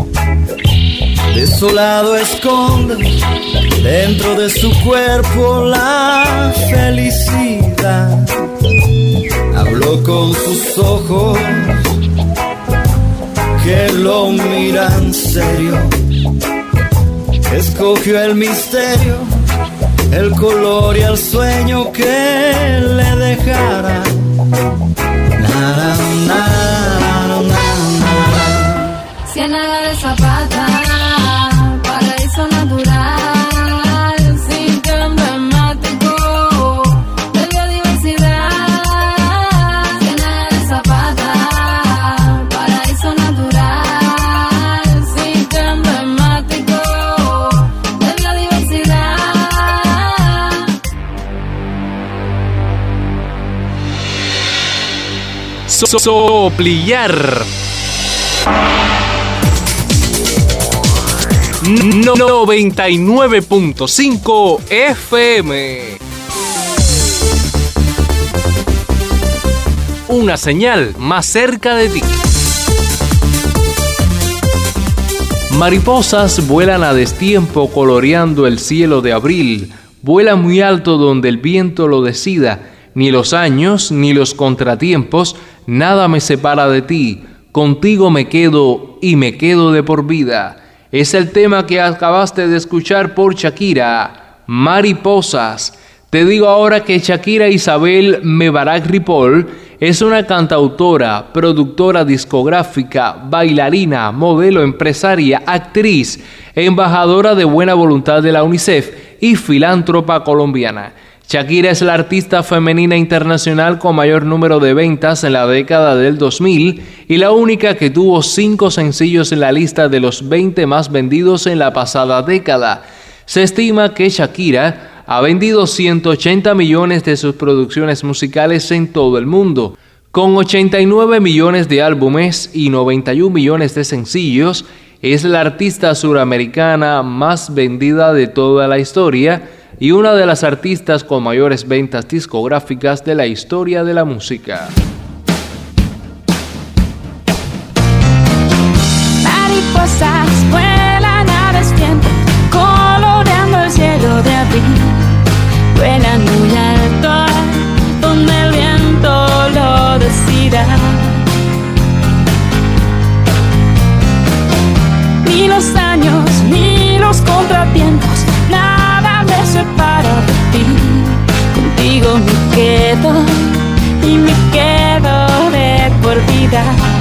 Desolado esconde dentro de su cuerpo la felicidad. Habló con sus ojos que lo miran serio. Escogió el misterio, el color y el sueño que le dejara. Na, na, na, na, na. Ciénaga de Zapata, paraíso natural, sitio emblemático de biodiversidad. Ciénaga de Zapata, paraíso natural, sitio emblemático de biodiversidad. So- soplillar. No- noventa y nueve punto cinco F M. Una señal más cerca de ti. Mariposas vuelan a destiempo coloreando el cielo de abril. Vuelan muy alto donde el viento lo decida. Ni los años ni los contratiempos, nada me separa de ti. Contigo me quedo y me quedo de por vida. Es el tema que acabaste de escuchar por Shakira, Mariposas. Te digo ahora que Shakira Isabel Mebarak Ripoll Es una cantautora, productora discográfica, bailarina, modelo, empresaria, actriz, embajadora de buena voluntad de la UNICEF y filántropa colombiana. Shakira es la artista femenina internacional con mayor número de ventas en la década del dos mil y la única que tuvo cinco sencillos en la lista de los veinte más vendidos en la pasada década. Se estima que Shakira ha vendido ciento ochenta millones de sus producciones musicales en todo el mundo. Con ochenta y nueve millones de álbumes y noventa y un millones de sencillos, es la artista suramericana más vendida de toda la historia y una de las artistas con mayores ventas discográficas de la historia de la música. Mariposas vuelan a destiempo, coloreando el cielo de abril. Vuelan muy alto, donde el viento lo decida. Ni los años, ni los contratiempos, nada me separa de ti. Contigo me quedo y me quedo de por vida.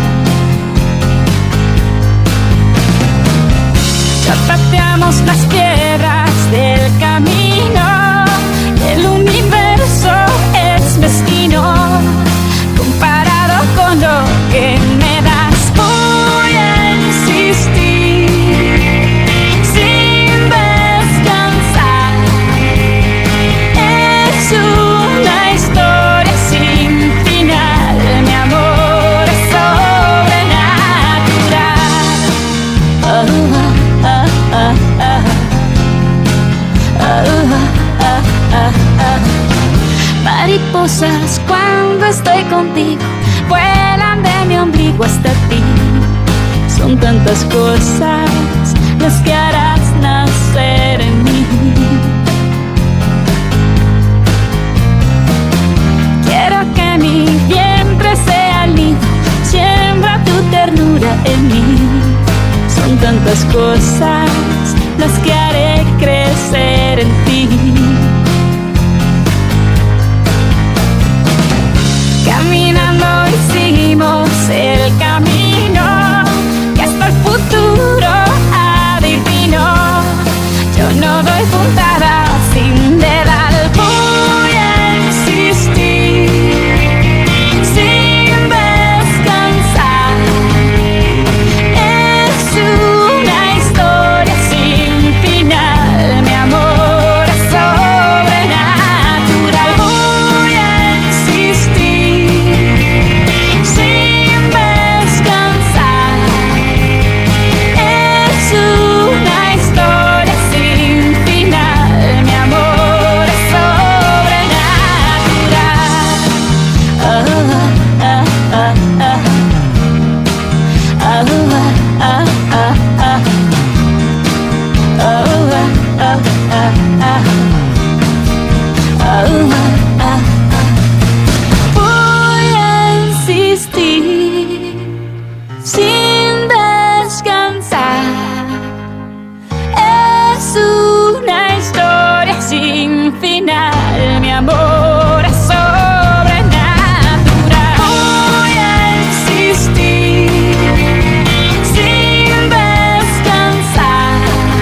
Ya pateamos las piedras del camino, el universo es mezquino comparado con lo que me das. Voy a insistir sin descansar. Es una historia sin final, mi amor es sobrenatural. Oh, oh, oh, oh, oh, oh, oh, oh. Mariposas cuando estoy contigo vuelan de mi ombligo hasta ti. Son tantas cosas las que harás nacer en mí. Quiero que mi vientre sea el nido, siembra tu ternura en mí. Son tantas cosas las que haré crecer en ti. Caminando hicimos el camino que hasta el futuro adivino. Yo no doy puntada sin dedal. Voy a insistir sin descansar. Es una historia sin final, mi amor es sobrenatural. Voy a insistir sin descansar. Es una historia sin final, mi amor es sobrenatural. Oh, oh, oh, oh, oh. Oh, oh, oh, oh, oh. Oh, oh, oh, oh, oh. Oh, oh, oh. Voy a insistir sin descansar. Es una historia sin final, mi amor es sobrenatural. Voy a insistir sin descansar.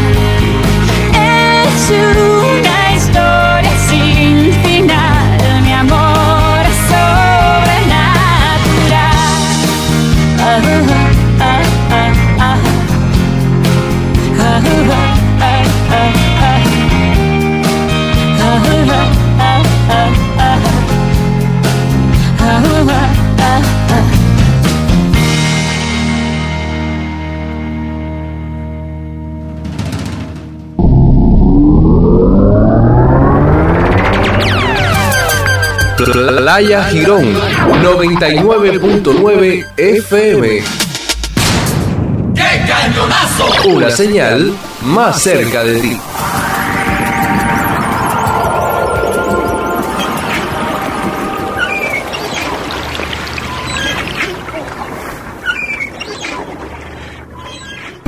Es una historia sin final, mi amor es sobrenatural. Oh, oh, oh, oh, oh. Oh, oh, oh, oh, oh. Oh, oh, oh, oh, oh. Oh, oh, oh, oh. Playa Girón, noventa y nueve punto nueve F M. ¡Qué cañonazo! Una señal más cerca de ti.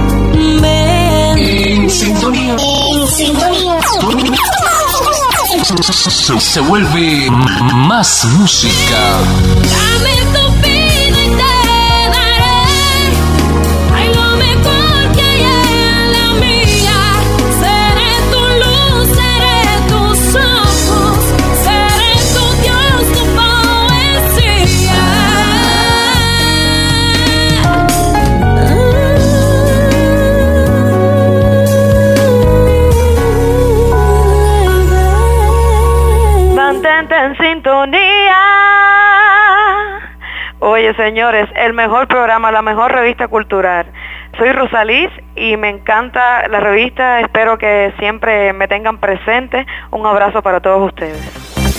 Ven, en sintonía, en sintonía. se, se vuelve más música. Dame tu vida y te daré, ay, lo mejor que hay en la mía. Seré tu luz, seré tus ojos, seré tu Dios, tu poesía. Mantente en sintonía. Oye, señores, el mejor programa, la mejor revista cultural. Soy Rosalís y me encanta la revista. Espero que siempre me tengan presente. Un abrazo para todos ustedes.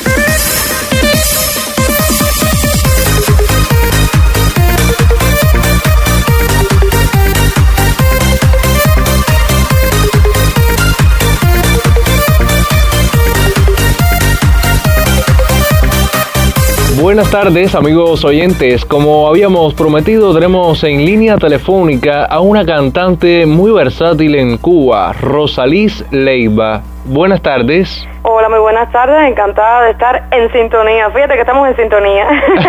Buenas tardes, amigos oyentes. Como habíamos prometido, tenemos en línea telefónica a una cantante muy versátil en Cuba, Rosalís Leiva. Buenas tardes. Hola, muy buenas tardes, encantada de estar en sintonía. Fíjate que estamos en sintonía.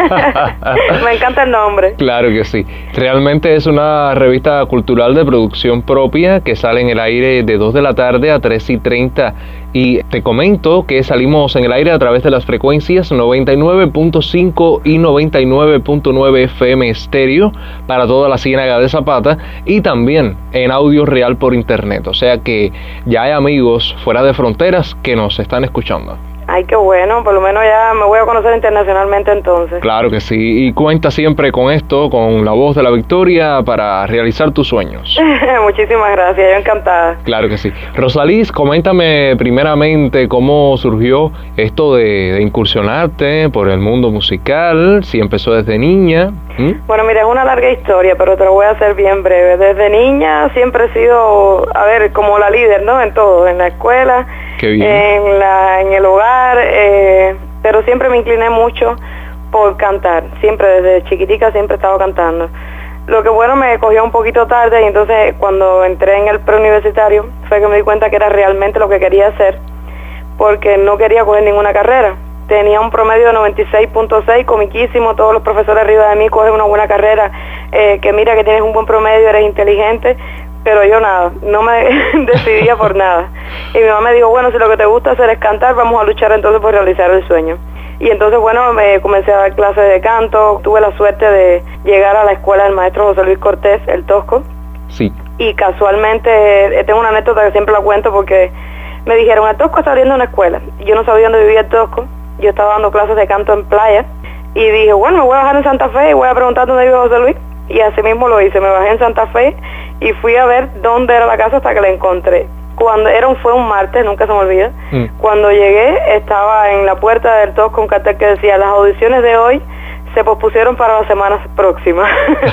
Me encanta el nombre. Claro que sí. Realmente es una revista cultural de producción propia que sale en el aire de dos de la tarde a tres y treinta. Y te comento que salimos en el aire a través de las frecuencias noventa y nueve punto cinco y noventa y nueve punto nueve F M estéreo para toda la Ciénaga de Zapata y también en audio real por internet. O sea que ya hay amigos fuera de fronteras que nos están escuchando. Ay, qué bueno, por lo menos ya me voy a conocer internacionalmente entonces. Claro que sí, y cuenta siempre con esto, con la voz de la victoria para realizar tus sueños. Muchísimas gracias, yo encantada. Claro que sí. Rosalís, coméntame primeramente cómo surgió esto de, de incursionarte por el mundo musical, si empezó desde niña. ¿Mm? Bueno, mira, es una larga historia, pero te lo voy a hacer bien breve. Desde niña siempre he sido, a ver, como la líder, ¿no? En todo, en la escuela, Qué bien. en la en el hogar, eh, pero siempre me incliné mucho por cantar. Siempre, desde chiquitica, siempre he estado cantando. Lo que bueno, me cogió un poquito tarde y entonces cuando entré en el preuniversitario fue que me di cuenta que era realmente lo que quería hacer, porque no quería coger ninguna carrera. Tenía un promedio de noventa y seis punto seis, comiquísimo, todos los profesores arriba de mí cogen una buena carrera, eh, que mira que tienes un buen promedio, eres inteligente, pero yo nada, no me decidía por nada. Y mi mamá me dijo, bueno, si lo que te gusta hacer es cantar, vamos a luchar entonces por realizar el sueño. Y entonces, bueno, me comencé a dar clases de canto, tuve la suerte de llegar a la escuela del maestro José Luis Cortés, el Tosco. Sí. Y casualmente, eh, tengo una anécdota que siempre la cuento porque me dijeron, el Tosco está abriendo una escuela. Yo no sabía dónde vivía el Tosco, yo estaba dando clases de canto en playa, y dije, bueno, me voy a bajar en Santa Fe y voy a preguntar dónde vive José Luis. Y así mismo lo hice, me bajé en Santa Fe y fui a ver dónde era la casa hasta que la encontré. Cuando era un, fue un martes, nunca se me olvida. Mm. Cuando llegué, estaba en la puerta del Tosco un cartel que decía, las audiciones de hoy se pospusieron para las semanas próximas.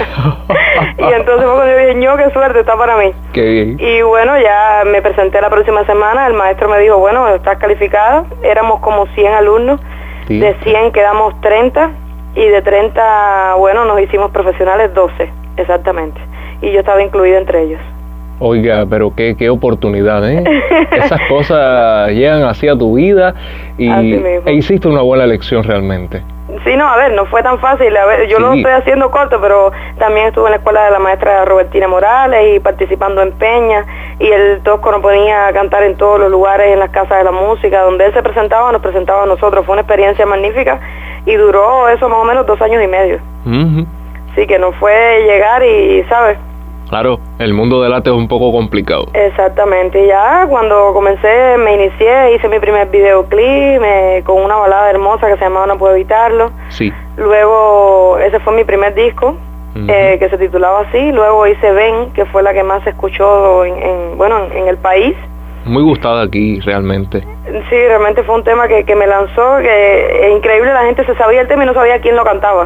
Y entonces fue cuando yo dije, ño, qué suerte, está para mí. Qué bien. Y bueno, ya me presenté la próxima semana, el maestro me dijo, bueno, estás calificada. Éramos como cien alumnos, sí. De cien quedamos treinta, y de treinta, bueno, nos hicimos profesionales doce, exactamente. Y yo estaba incluida entre ellos. Oiga, pero qué, qué oportunidad, ¿eh? Esas cosas llegan así a tu vida y e hiciste una buena elección realmente. Sí, no, a ver, no fue tan fácil. A ver, yo sí. Lo estoy haciendo corto, pero también estuve en la escuela de la maestra Robertina Morales y participando en peñas, y el Tosco nos ponía a cantar en todos los lugares, en las casas de la música, donde él se presentaba, nos presentaba a nosotros. Fue una experiencia magnífica y duró eso más o menos dos años y medio. Uh-huh. Sí, que no fue llegar y, ¿sabes? Claro, el mundo del arte es un poco complicado. Exactamente, y ya cuando comencé, me inicié, hice mi primer videoclip me, con una balada hermosa que se llamaba No Puedo Evitarlo. Sí. Luego, ese fue mi primer disco, uh-huh. eh, que se titulaba así. Luego hice Ven, que fue la que más se escuchó en, en bueno, en, en el país. Muy gustada aquí, realmente. Sí, realmente fue un tema que, que me lanzó, que es increíble, la gente se sabía el tema y no sabía quién lo cantaba.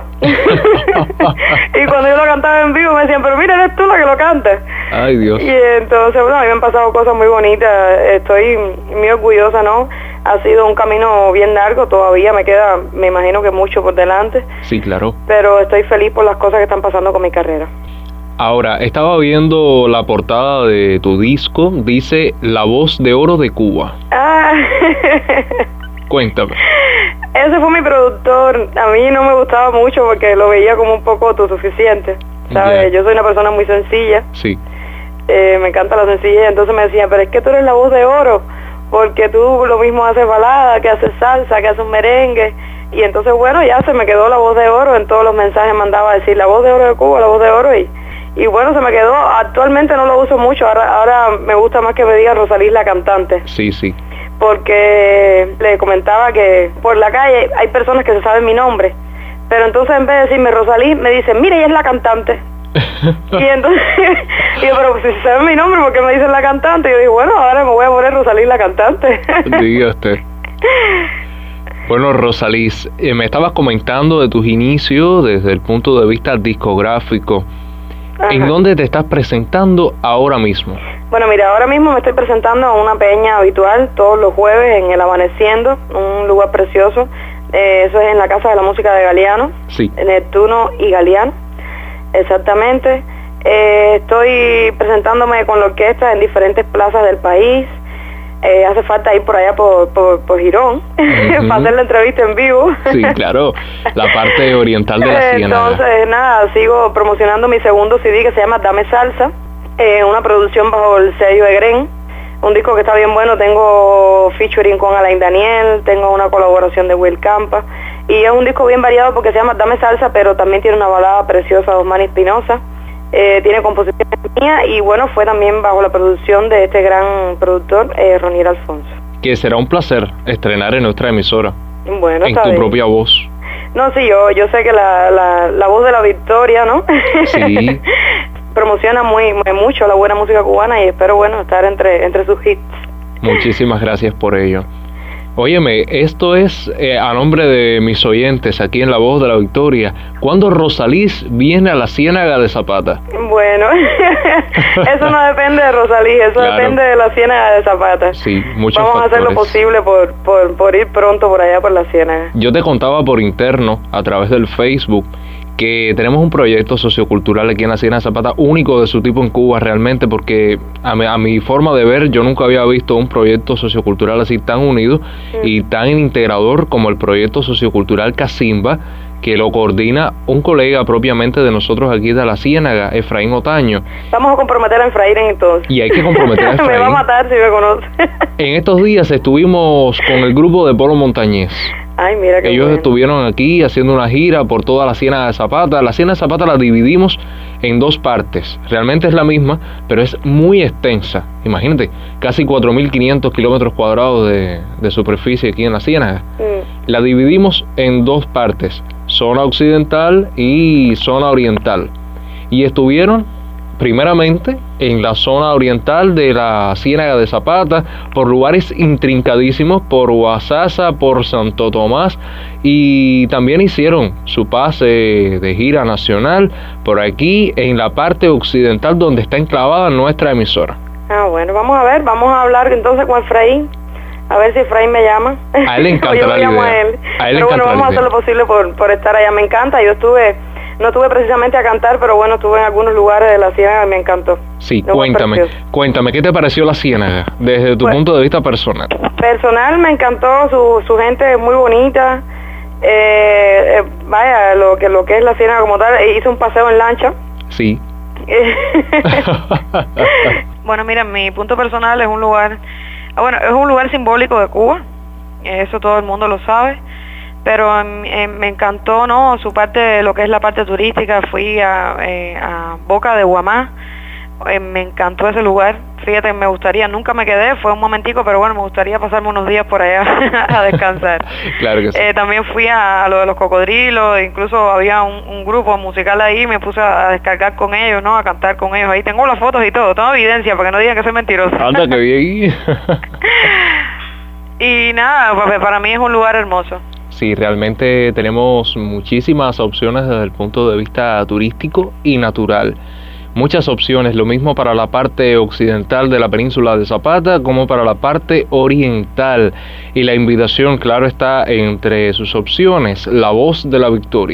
Y cuando yo lo cantaba en vivo me decían, pero mira, eres tú la que lo canta. Ay, Dios. Y entonces, bueno, a mí me han pasado cosas muy bonitas, estoy muy orgullosa, ¿no? Ha sido un camino bien largo, todavía me queda, me imagino que mucho por delante. Sí, claro. Pero estoy feliz por las cosas que están pasando con mi carrera. Ahora, estaba viendo la portada de tu disco, dice La Voz de Oro de Cuba. Ah, Cuéntame. Ese fue mi productor. A mí no me gustaba mucho porque lo veía como un poco autosuficiente, ¿sabes? Ya. Yo soy una persona muy sencilla. Sí. Eh, me encanta la sencillez. Entonces me decía, pero es que tú eres la voz de oro, porque tú lo mismo haces balada, que haces salsa, que haces un merengue. Y entonces, bueno, ya se me quedó la voz de oro. En todos los mensajes mandaba a decir la voz de oro de Cuba, la voz de oro. Y, y bueno, se me quedó. Actualmente no lo uso mucho. Ahora, ahora me gusta más que me digan Rosalís la cantante. Sí, sí. Porque le comentaba que por la calle hay personas que se saben mi nombre, pero entonces en vez de decirme Rosalí, me dicen, mira, ella es la cantante. Y entonces, digo, pero si se sabe mi nombre, ¿por qué me dicen la cantante? Y yo digo, bueno, ahora me voy a poner Rosalí la cantante. Diga usted. Bueno, Rosalís, eh, me estabas comentando de tus inicios desde el punto de vista discográfico. Ajá. ¿En dónde te estás presentando ahora mismo? Bueno, mira, ahora mismo me estoy presentando a una peña habitual todos los jueves en el Amaneciendo, un lugar precioso. Eh, eso es en la Casa de la Música de Galeano, sí. Neptuno y Galeano, exactamente. Eh, estoy presentándome con la orquesta en diferentes plazas del país. Eh, hace falta ir por allá por, por, por Girón, uh-huh. para hacer la entrevista en vivo. Sí, claro, la parte oriental de la Ciénaga. Entonces, nada, sigo promocionando mi segundo C D que se llama Dame Salsa, eh, una producción bajo el sello de Gren, un disco que está bien bueno. Tengo featuring con Alain Daniel, tengo una colaboración de Will Campa, y es un disco bien variado porque se llama Dame Salsa, pero también tiene una balada preciosa de Osmani Espinosa. Eh, tiene composiciones mías y bueno, fue también bajo la producción de este gran productor, eh, Ronier Alfonso. Que será un placer estrenar en nuestra emisora. Bueno, en tu bien. propia voz. No, sí, yo yo sé que la, la, la voz de la victoria, ¿no? Sí. Promociona muy, muy mucho la buena música cubana y espero, bueno, estar entre, entre sus hits. Muchísimas gracias por ello. Óyeme, esto es eh, a nombre de mis oyentes aquí en La Voz de la Victoria. ¿Cuándo Rosalís viene a la Ciénaga de Zapata? Bueno, eso no depende de Rosalís, eso claro. depende de la Ciénaga de Zapata. Sí, muchos Vamos factores. a hacer lo posible por, por, por ir pronto por allá por la Ciénaga. Yo te contaba por interno, a través del Facebook, que tenemos un proyecto sociocultural aquí en la Ciénaga de Zapata, único de su tipo en Cuba realmente, porque a mi, a mi forma de ver, yo nunca había visto un proyecto sociocultural así tan unido sí. y tan integrador como el proyecto sociocultural Casimba, que lo coordina un colega propiamente de nosotros aquí de la Ciénaga, Efraín Otaño. Vamos a comprometer a Efraín entonces. Y hay que comprometer a Efraín. Me va a matar si me conoce. En estos días estuvimos con el grupo de Polo Montañés. Ay, mira qué Ellos bueno. estuvieron aquí haciendo una gira por toda la Ciénaga de Zapata. La Ciénaga de Zapata la dividimos en dos partes. Realmente es la misma, pero es muy extensa. Imagínate, casi cuatro mil quinientos kilómetros cuadrados de, de superficie aquí en la Ciénaga. Mm. La dividimos en dos partes, zona occidental y zona oriental. Y estuvieron primeramente en la zona oriental de la Ciénaga de Zapata, por lugares intrincadísimos, por Huasasa, por Santo Tomás, y también hicieron su pase de gira nacional por aquí en la parte occidental donde está enclavada nuestra emisora. Ah, bueno, vamos a ver, vamos a hablar entonces con Efraín, a ver si Efraín me llama. A él le encanta yo la me llamo idea. A él. A él Pero bueno, vamos a idea. hacer lo posible por, por estar allá, me encanta, yo estuve... No estuve precisamente a cantar, pero bueno, estuve en algunos lugares de la Ciénaga y me encantó. Sí, no cuéntame, cuéntame, ¿qué te pareció la Ciénaga desde tu pues, punto de vista personal? Personal, me encantó, su, su gente es muy bonita, eh, eh, vaya, lo que lo que es la Ciénaga como tal, hice un paseo en lancha. Sí. Bueno, mira, mi punto personal es un lugar, bueno, es un lugar simbólico de Cuba, eso todo el mundo lo sabe. Pero eh, me encantó, ¿no? Su parte, lo que es la parte turística. Fui a, eh, a Boca de Guamá, eh, me encantó ese lugar. Fíjate, me gustaría, nunca me quedé, fue un momentico, pero bueno, me gustaría pasarme unos días por allá a descansar. Claro que sí. Eh, también fui a, a lo de los cocodrilos, incluso había un, un grupo musical ahí, me puse a, a descargar con ellos, ¿no? A cantar con ellos ahí. Tengo las fotos y todo, tengo evidencia para que no digan que soy mentiroso. Anda, que bien. Y nada, pues para mí es un lugar hermoso. Sí, realmente tenemos muchísimas opciones desde el punto de vista turístico y natural. Muchas opciones, lo mismo para la parte occidental de la península de Zapata como para la parte oriental. Y la invitación, claro, está entre sus opciones, La Voz de la Victoria.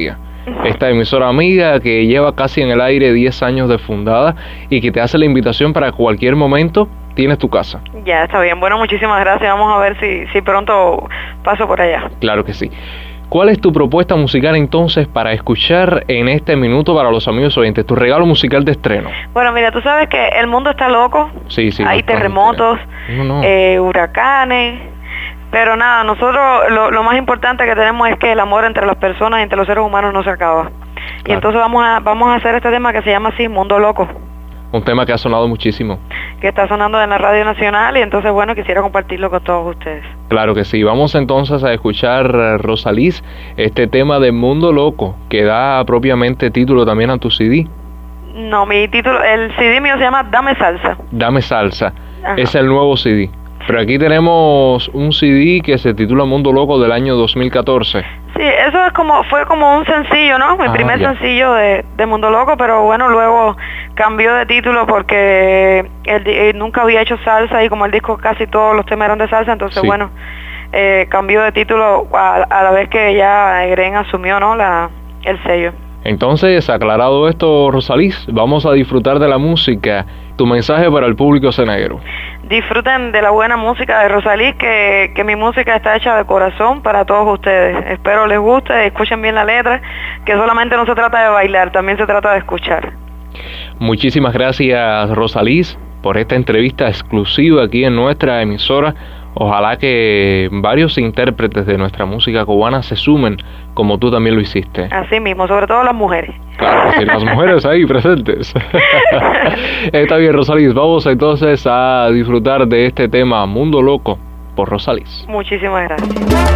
esta emisora amiga que lleva casi en el aire diez años de fundada y que te hace la invitación para cualquier momento. Tienes tu casa. Ya, está bien. Bueno, muchísimas gracias. Vamos a ver si, si pronto paso por allá. Claro que sí. ¿Cuál es tu propuesta musical entonces para escuchar en este minuto para los amigos oyentes? Tu regalo musical de estreno. Bueno, mira, tú sabes que el mundo está loco. Sí, sí. Hay terremotos, no, no. Eh, huracanes. Pero nada, nosotros lo, lo más importante que tenemos es que el amor entre las personas y entre los seres humanos no se acaba. Claro. Y entonces vamos a, vamos a hacer este tema que se llama así, Mundo Loco. Un tema que ha sonado muchísimo. Que está sonando en la Radio Nacional y entonces, bueno, quisiera compartirlo con todos ustedes. Claro que sí. Vamos entonces a escuchar, Rosalís, este tema de Mundo Loco, que da propiamente título también a tu C D. No, mi título, el C D mío se llama Dame Salsa. Dame Salsa. Ajá. Es el nuevo C D. Pero aquí tenemos un C D que se titula Mundo Loco del año dos mil catorce. Sí, eso es como fue como un sencillo, ¿no? Mi ah, primer ya. sencillo de, de Mundo Loco, pero bueno, luego cambió de título porque él, él nunca había hecho salsa y como el disco casi todos los temas eran de salsa, entonces sí. bueno, eh, cambió de título a, a la vez que ya Gren asumió, ¿no? La, el sello. Entonces, aclarado esto, Rosalís, vamos a disfrutar de la música. Tu mensaje para el público cenaguero. Disfruten de la buena música de Rosalís, que, que mi música está hecha de corazón para todos ustedes. Espero les guste, escuchen bien la letra, que solamente no se trata de bailar, también se trata de escuchar. Muchísimas gracias, Rosalís, por esta entrevista exclusiva aquí en nuestra emisora. Ojalá que varios intérpretes de nuestra música cubana se sumen, como tú también lo hiciste. Así mismo, sobre todo las mujeres. Claro, sí, las mujeres ahí presentes. Está bien, Rosalís. Vamos entonces a disfrutar de este tema Mundo Loco por Rosalís. Muchísimas gracias.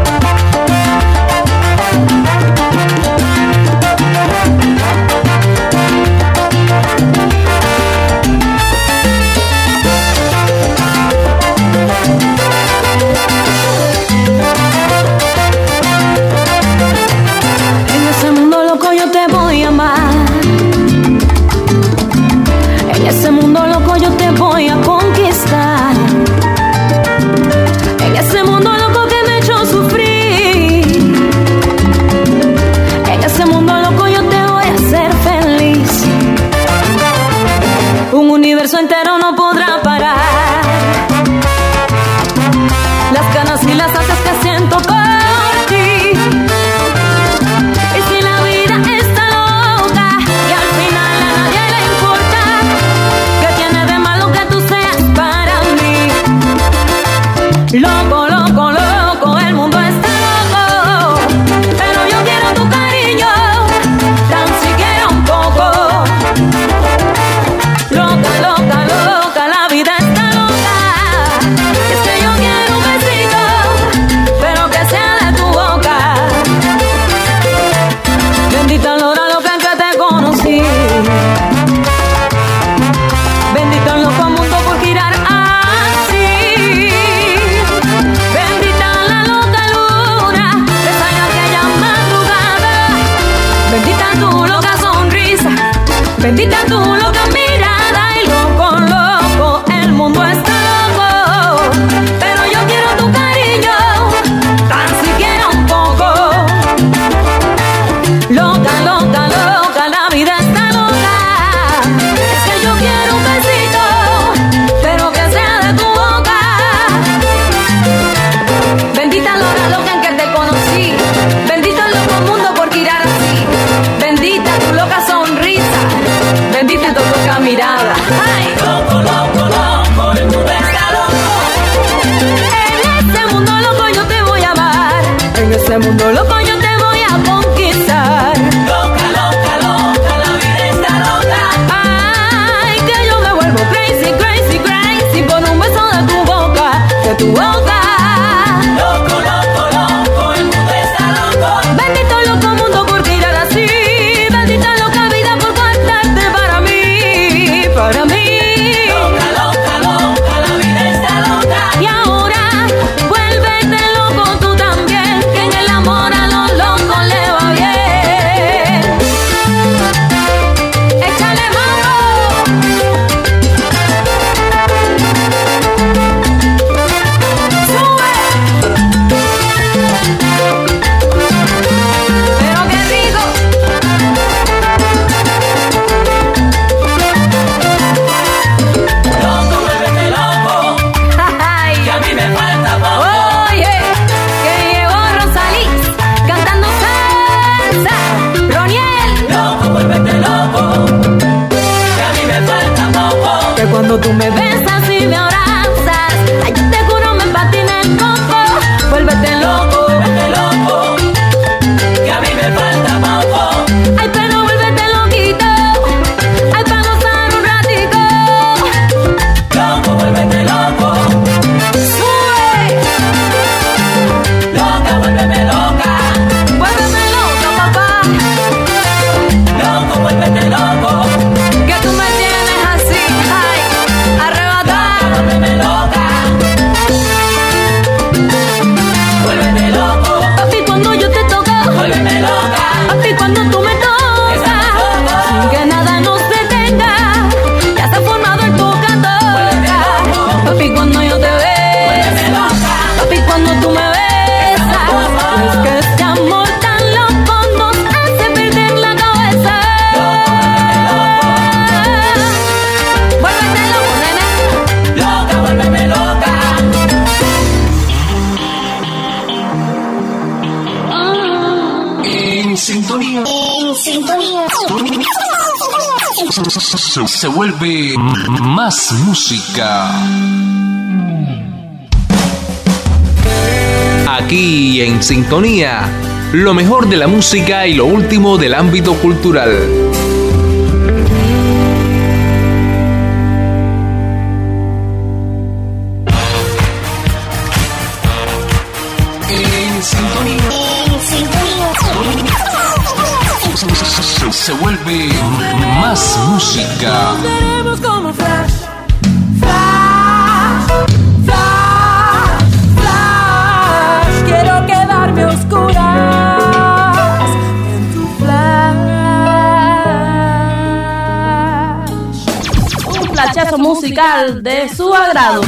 En ese mundo loco yo te voy a conquistar. En ese mundo loco que me ha hecho sufrir. En ese mundo loco yo te voy a hacer feliz. Un universo entero no podrá parar las ganas y las ansias que siento por ti. Y si la vida está loca y al final a nadie le importa, ¿qué tiene de malo que tú seas para mí? Loco, loco, loco, el mundo está loco, pero yo quiero tu cariño, tan siquiera un poco. Loca, loca, loca, la vida está loca. Es que yo quiero un besito, pero que sea de tu boca. Bendita la hora loca en que te conocí. Bendito el loco mundo por girar así. Bendita la loca luna que sale aquella madrugada. Bendita tu loca sonrisa. Bendita tu loca mirada. Y loco, loco, el mundo está loco, pero yo quiero tu cariño, tan siquiera un poco. Loca, loca, loca, la vida está loca. Es que yo quiero un besito, pero que sea de tu boca. Bendita la hora loca en que te conocí. Bendito el loco mundo por girar así. Bendita tu loca sonrisa. Bendita se, se vuelve más música. Aquí en sintonía, lo mejor de la música y lo último del ámbito cultural. En sintonía. Se, se vuelve más música. Seremos como flash, flash, flash, flash. Quiero quedarme a oscuras en tu flash. Un flashazo musical de su agrado.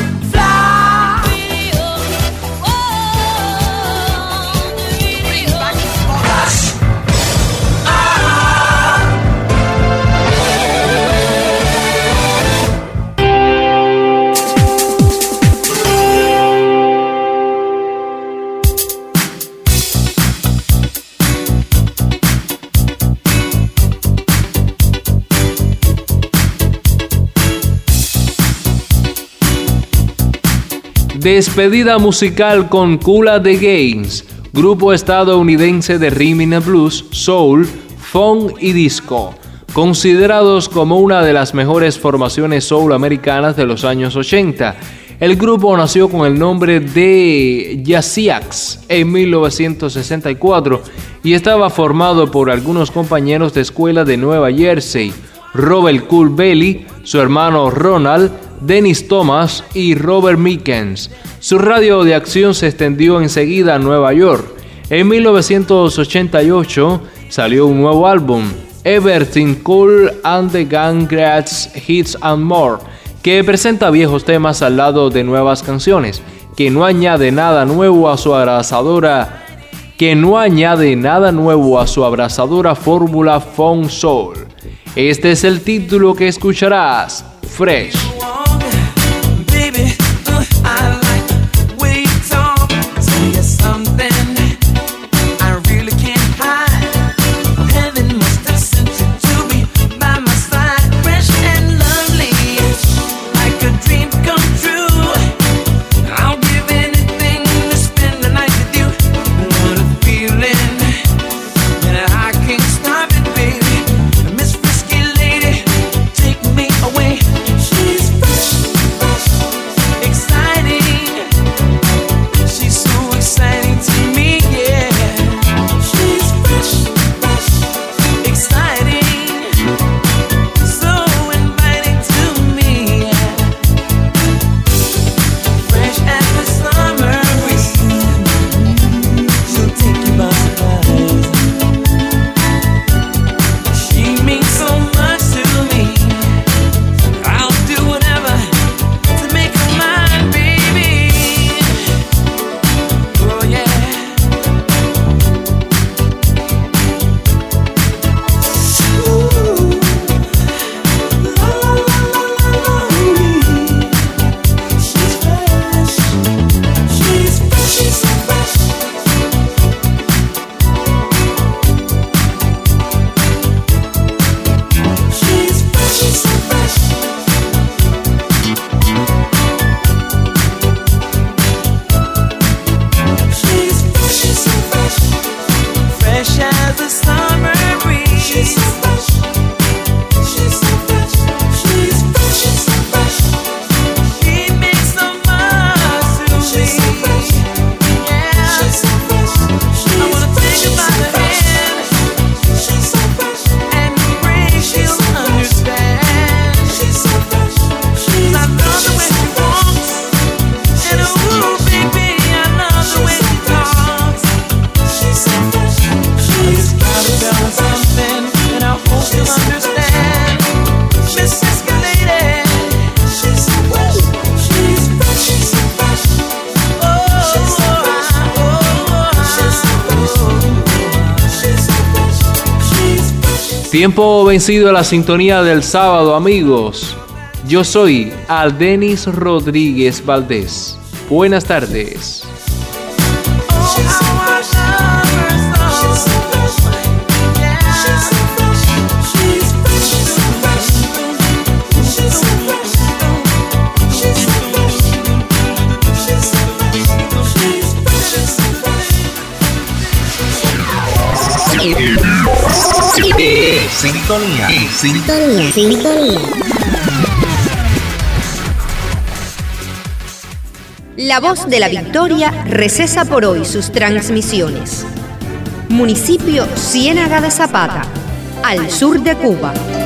Despedida musical con Kula The Games, grupo estadounidense de rhythm and blues, soul, funk y disco, considerados como una de las mejores formaciones soul americanas de los años ochenta. El grupo nació con el nombre de Jazziacs en mil novecientos sesenta y cuatro y estaba formado por algunos compañeros de escuela de Nueva Jersey, Robert Cool Bailey, su hermano Ronald, Dennis Thomas y Robert Mickens. Su radio de acción se extendió enseguida a Nueva York. En mil novecientos ochenta y ocho salió un nuevo álbum, Everything Cool and the Gang Greats Hits and More, que presenta viejos temas al lado de nuevas canciones, que no añade nada nuevo a su abrasadora, que no añade nada nuevo a su abrasadora fórmula funk soul. Este es el título que escucharás, Fresh. Tiempo vencido a la sintonía del sábado, amigos. Yo soy Aldenis Rodríguez Valdés. Buenas tardes. She's sintonía. En Sintonía, sintonía. La Voz de la Victoria recesa por hoy sus transmisiones. Municipio Ciénaga de Zapata, al sur de Cuba.